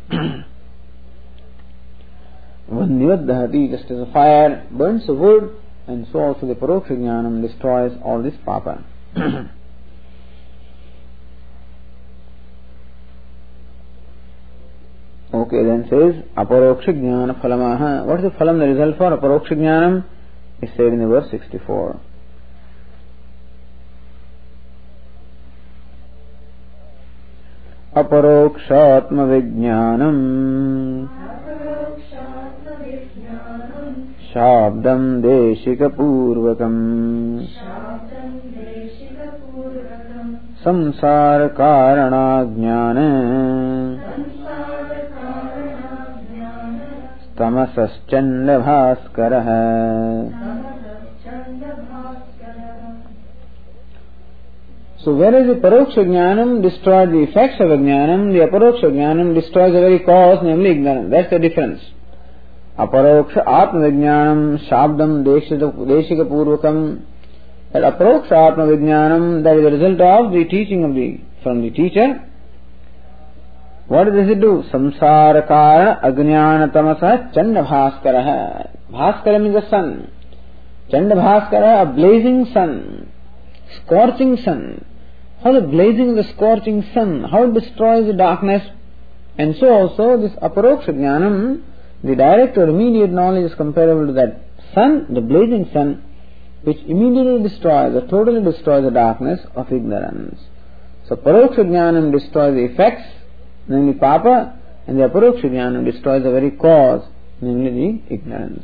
Vandivadhati, just as a fire burns the wood, and so also the Paroksha Jnanam destroys all this papa. Okay, then says Aparoksha Jnana Phalamaha. What is the phalam, the result for Aparoksha Jnanam? Is said in the verse sixty-four. Aparokshatma Vijnanam Shabdam Deshika Purvakam Samsara Karana Jnana Tamasaschanda Bhaskaraha. So whereas the Paroksha Jnanam destroys the effects of a Jnanam, the Aparoksha Jnanam destroys the very cause, namely ignorance. That's the difference. Aparoksha Atma Vijnanam Shabdam Deshika Purvakam. That Aparoksha Atma Vijnanam, that is the result of the teaching of the from the teacher. What does it do? Samsara Karana Ajnana Tamasa Chanda Bhaskaraha. Bhaskara means the sun. Chanda Bhaskara, a blazing sun. Scorching sun. How the blazing, the scorching sun, how it destroys the darkness. And so also this Aparoksha Jnanam, the direct or immediate knowledge is comparable to that sun, the blazing sun, which immediately destroys or totally destroys the darkness of ignorance. So Paroksha Jnanam destroys the effects, namely papa, and the Aparoksha Jnanam destroys the very cause, namely the ignorance.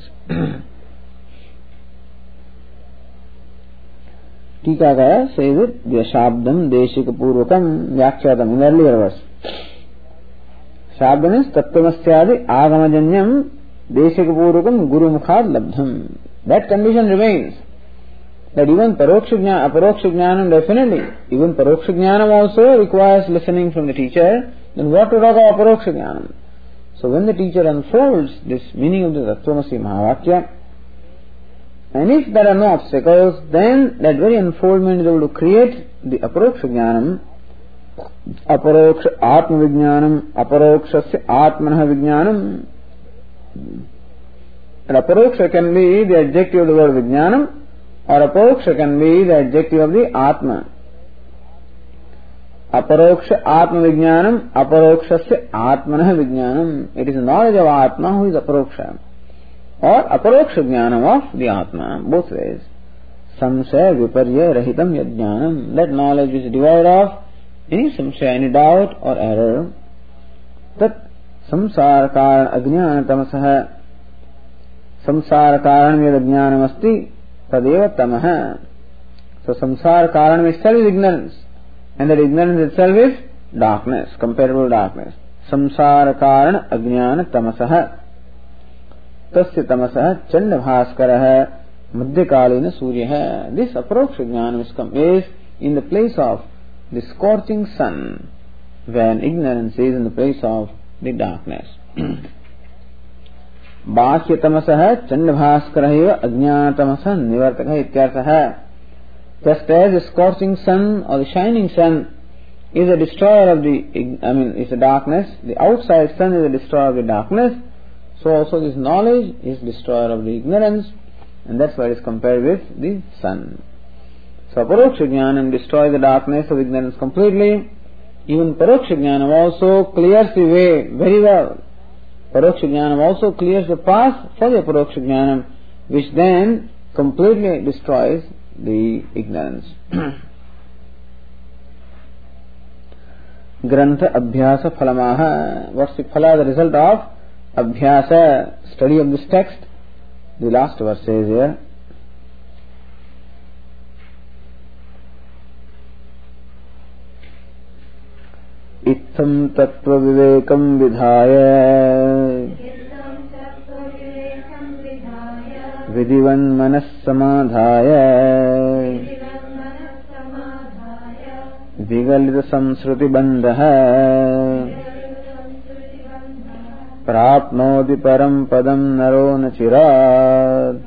Tikakara says it, Vyashabdam Deshika Purvakam Vyakshyatam, in the earlier verse. Shabdam is Tattvamasthadi Agamajanyam Deshika Purvakam Guru Mukhad Labdham. That condition remains. That even Paroksha Jnanam, Aparoksha Jnanam definitely, even Paroksha Jnanam also requires listening from the teacher. Then what to talk of Aparoksha Jnanam? So when the teacher unfolds this meaning of the Tattvamasi Mahavakya, and if there are no obstacles, then that very unfoldment is able to create the Aparoksha Jnanam, Aparoksha Atma Vijnanam, Aparokshasya Atmanah Vijnanam. And Aparoksha can be the adjective of the word Vijnanam, or Aparoksha can be the adjective of the Atma. Aparoksha Atma Vijnanam, Aparokshasya Atmanah Vijnanam. It is the knowledge of Atma who is Aparoksha. Or Aparoksha Jnanam of the Atma, both ways. Samsaya Viparya Rahitam Yajnanam. That knowledge is devoid of any samsaya, any doubt or error. Tat samsara karana ajnana tamasaha. Samsara karanam yad ajnanam asti tadeva tamaha. So samsara karanam itself is ignorance, and that ignorance itself is darkness, comparable darkness. Samsara karana ajnana tamasaha. Tasya tamasah chanda bhaskaraha madhyakalina suryaha. This Aparoksha Jnanam is, come, is in the place of the scorching sun, when ignorance is in the place of the darkness. Bhashya tamasah chanda bhaskaraha ajnana tamasah nivartakaha ityarthaha. Just as the scorching sun or the shining sun is a destroyer of the, I mean, is a darkness, the outside sun is a destroyer of the darkness, so also this knowledge is destroyer of the ignorance, and that's why it is compared with the sun. So Aparoksha Jnanam destroys the darkness of ignorance completely. Even Paroksha Jnanam also clears the way very well. Paroksha Jnanam also clears the path for the Aparoksha Jnanam, which then completely destroys the ignorance. Grantha Abhyasa Phalamaha. What's the phala? The result of Abhyasa, study of this text. The last verse says here, Itham Tattva Vivekam Vidhaya Vidivan Manas Samadhaya Vigalita Samsruti Bandha Prapnoti Param Padam Naro Nachirat.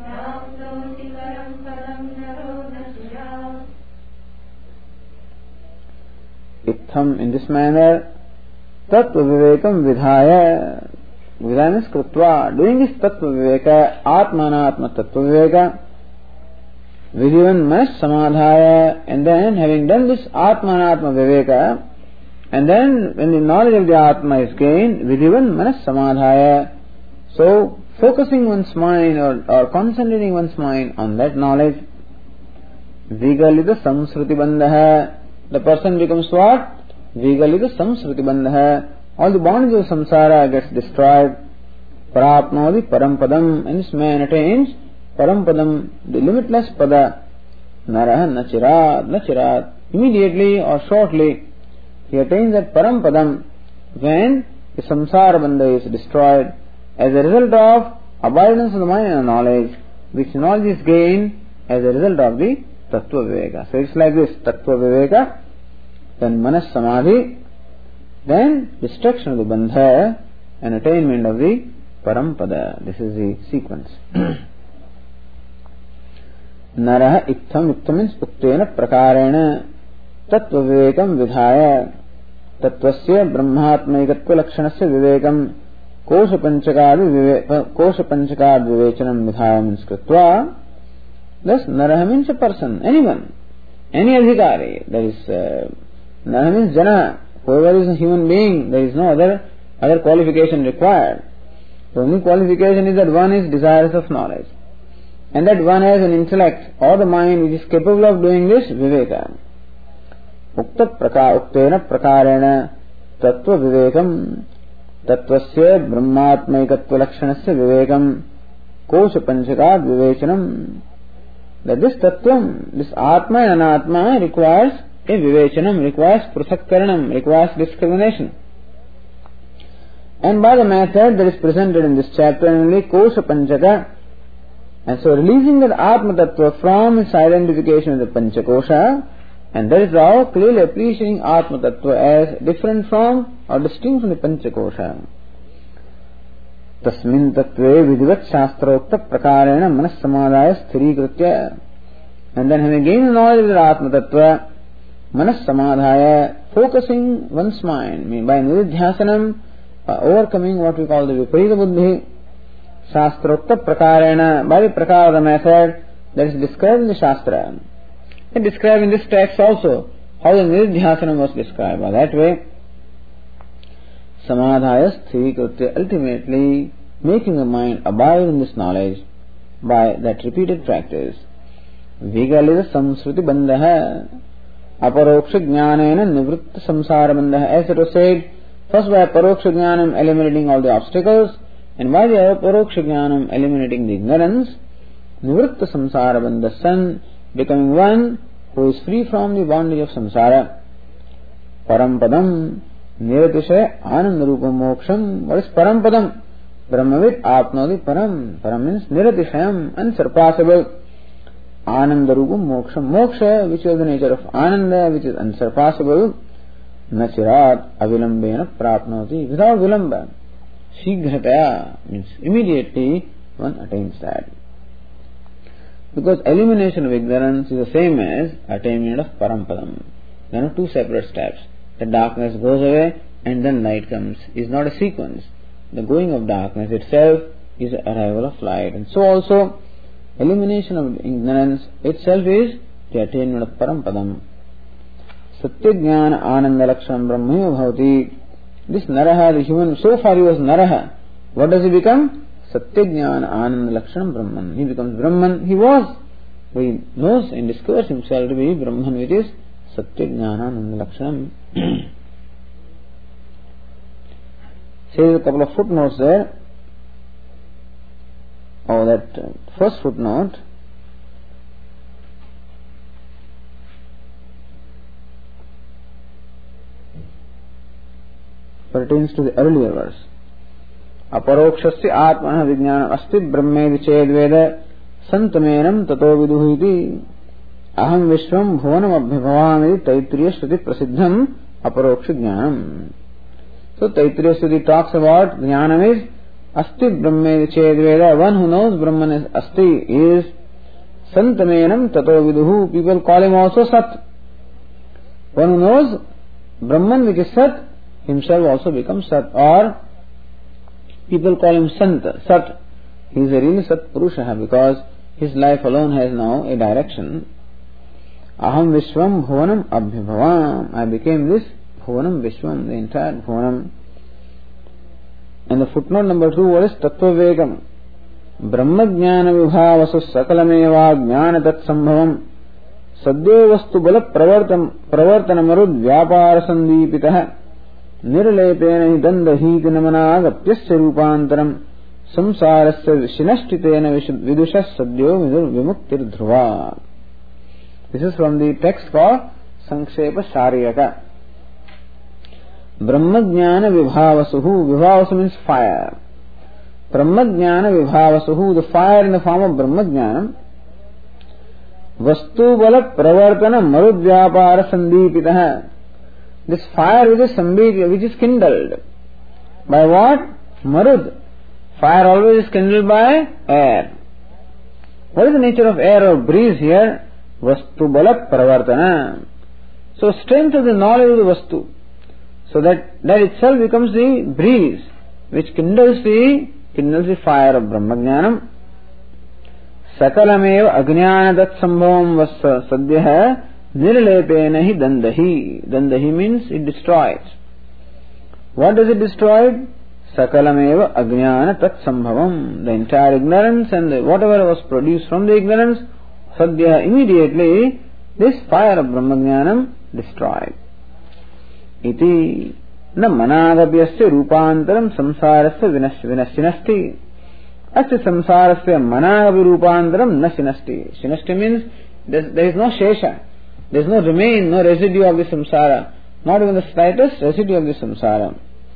Itham, in this manner, Tattva Vivekam Vidhaya. Vidhaya means Krutva. Doing this Tattva Viveka, Atmanatma Tattva Viveka, Vidivan Manas Samadhaya, and then having done this Atmanatma Viveka, and then when the knowledge of the Atma is gained, Vidivan Manas Samadhaya, so focusing one's mind or, or concentrating one's mind on that knowledge, Vigalita Samsruti Bandha, the person becomes what? Vigalita Samsruti Bandha, all the bonds of samsara gets destroyed. Prapnodi Parampadam, and this man attains Parampadam, the limitless Pada. Naraha Nachirat, Nachirat, immediately or shortly, he attains that Parampadam when the samsara bandha is destroyed as a result of abundance of the mind and knowledge, which knowledge is gained as a result of the Tattva Viveka. So it's like this: Tattva Viveka, then Manas Samadhi, then destruction of the bandha and attainment of the Parampada. This is the sequence. Naraha Itham, Itham means Uktena Prakarena Tattva Vivekam Vidhaya Tattvasya Brahmatmaikatva Lakshanasya Vivekam Kosha Panchakad Kosha Panchakad Vivechanam Vidhaya means Kritva. Thus Naraha means a person, anyone, any adhikari. That is, uh, Naraha means Jana. Whoever is a human being, there is no other other qualification required. The only qualification is that one is desirous of knowledge, and that one has an intellect or the mind which is capable of doing this Viveka. Ukta praka, Uktena Prakarena Tattva Vivekam Tattvasya Brahmatmaikatva Lakshanasya Vivekam Kosha Panchakad Vivechanam. That this Tattvam, this Atma and Anatma requires a Vivechanam, requires Prasakkaranam, requires discrimination. And by the method that is presented in this chapter, namely Kosha Panchaka, and so releasing that Atma Tattva from its identification with the Panchakosha, and that is how clearly appreciating Atma Tattva as different from or distinct from the Panchakosha. Tasmin Tattve Vidivat Shastrokta Prakarena Manas Samadhaya Sthirikritya. And then having gained the knowledge of the Atma Tattva, Manas Samadhaya, focusing one's mind, mean by Nididhyasanam, uh, overcoming what we call the Viparita Buddhi, Shastrokta Prakarena, by the Prakara, the method that is described in the Shastra. And described in this text also, how the Nididhyasanam was described. By that way, Samadhaya Sthirikritya, ultimately making the mind abide in this knowledge by that repeated practice. Vigalita Samsruti Bandha Aparoksha Jnanena Nivritta Samsara Bandha. As it was said, first by Aparoksha Jnanam eliminating all the obstacles, and by the Aparoksha Jnanam eliminating the ignorance, Nivritta Samsara Bandha, son becoming one who is free from the bondage of samsara. Parampadam Niratishay Anandarupa Moksham. What is Parampadam? Brahmavid Apnodi Param. Param means Niratishayam, unsurpassable. Anandarupa Moksham. Moksha, which is the nature of Ananda, which is unsurpassable. Nachirat Avilambena Prapnoti. Without Vilamba. Shigrataya means immediately one attains that. Because elimination of ignorance is the same as attainment of Parampadam. There are two separate steps. The darkness goes away and then light comes. It is not a sequence. The going of darkness itself is the arrival of light. And so also, elimination of ignorance itself is the attainment of Parampadam. Satyajnana Ananda Lakshanam Brahmaya Bhavati. This Naraha, the human, so far he was Naraha. What does he become? Satyajnana Ananda Lakshanam Brahman. He becomes Brahman. He was. But he knows and discovers himself to be Brahman, which is Satyajnana Ananda Lakshanam. says a couple of footnotes there. Oh, that uh, first footnote. Pertains to the earlier verse. Aparokshasya atmana vijnana asti brahmedi chedveda santamenam tato viduhiti aham vishvam bhuvanam abhibhavami Taittiriya Shruti prasiddham aparoksha jnanam. So Taittiriya Shruti talks about jnanam is asti brahmedi chedveda. One who knows Brahman is asti is santamenam tato viduhu. People call him also Sat. One who knows Brahman which is Sat, himself also becomes Sat, or people call him Sant, Sat. He is a really Sat Purusha because his life alone has now a direction. Aham Vishwam Bhuvanam Abhibhavam. I became this Bhuvanam Vishwam, the entire Bhuvanam. And the footnote number two, what is Tattva Vegam? Brahma Jnana Vibhavasu Sakalameva Jnana Tat Sambhavam Sadyo Vastu Bala Pravartana Marud Vyapara Sandipitaha Nirlepena Dandahi Namanagapyasya Rupantaram Samsarasya Shinashtitena Vidushas Sadyo Vidur Vimuktir Dhruva. This is from the text called Sankshepa Sharyaka. Brahma Jnana Vibhavasuhu. Vibhavasu means fire. Brahma Jnana Vibhavasuhu, the fire in the form of Brahma Jnanam. Vastu Bala Pravartana Marudvyapara Sandipitaha. This fire which is sambhiti, which is kindled. By what? Marud. Fire always is kindled by air. What is the nature of air or breeze here? Vastu Bala Pravartana. So strength of the knowledge of the Vastu. So that that itself becomes the breeze which kindles the kindles the fire of Brahma Jnanam. Sakalameva Ajnana Tat Sambhavam Vassa Sadhyaha Nirlepena hi Dandahi. Dandahi means it destroys. What does it destroy? Sakalameva Ajnana Tat Sambhavam. The entire ignorance and the, whatever was produced from the ignorance, Sadhyaha, immediately this fire of Brahma Jnanam destroyed. Iti na managabhyasya rupantaram samsarasya vinashinasti. Asya samsarasya managabi rupantaram na shinasti. Shinasti means there is no shesha. There is no remain, no residue of the samsara. Not even the slightest residue of the samsara.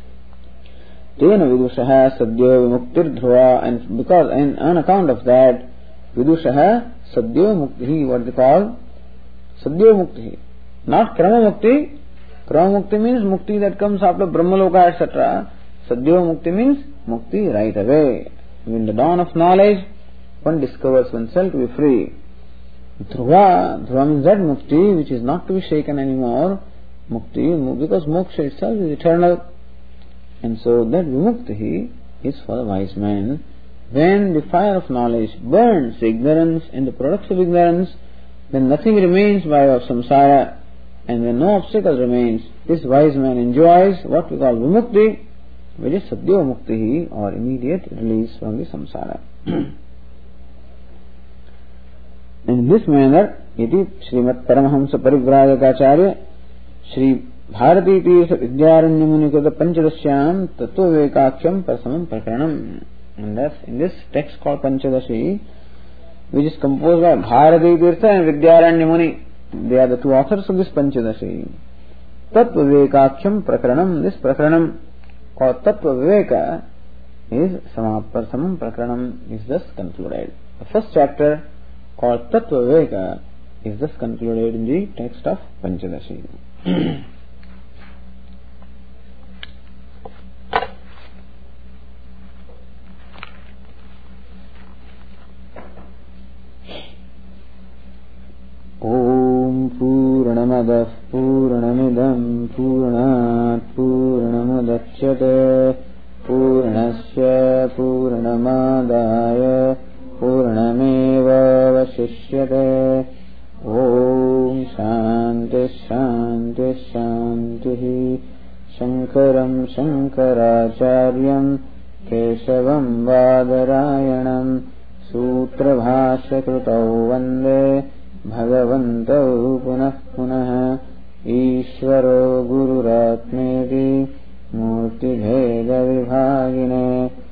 Tena vidushaha sadyo vimuktir dhruva. And because in, on account of that, vidushaha sadyo muktihi, what they call? Sadyo muktihi. Not krama mukti. Krama mukti means mukti that comes after Brahmaloka, et cetera. Sadyo mukti means mukti right away. In the dawn of knowledge, one discovers oneself to be free. Dhruva, dhruva means that mukti which is not to be shaken anymore. Mukti, because moksha itself is eternal. And so that vimukti is for the wise man. When the fire of knowledge burns the ignorance and the products of ignorance, then nothing remains by of samsara. And when no obstacle remains, this wise man enjoys what we call vimukti, which is sadyo mukti, or immediate release from the samsara. In this manner, iti Srimad Paramahamsa Parivrajakacharya Shri Bharati Tirtha Vidyaranya Munikata Panchadasyam Tattva Vekaksham Prasamam Prakaranam. And thus, in this text called Panchadashi, which is composed by Bharati Tirtha and Vidyaranya Muni, they are the two authors of this Panchadashi. Tattva Vekaksham Prakaranam. This Prakaranam called Tattva Viveka is Samaprasamam Prakaranam, is thus concluded. The first chapter called Tattva Viveka is thus concluded in the text of Panchadashi. Om Purnamadah Purnamidam Purnat Purnamudachyate Purnasya Purnamadaya Purnameva Vashishyate. Om Shanti Shanti Shanti. Shankaram Shankaracharyam Keshavam Vadarayanam Sutra Bhashya Krutau Vande Bhagavantau Punah Punah. Ishvaro Gururatmeti मूर्तिभेदविभागिने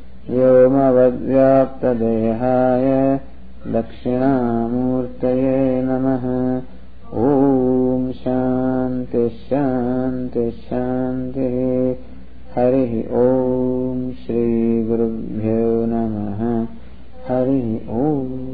व्योमवद्व्याप्तदेहाय दक्षिणामूर्तये नमः। ॐ शान्ति शान्ति शान्तिः। हरिः ॐ श्रीगुरुभ्यो नमः। हरिः ॐ।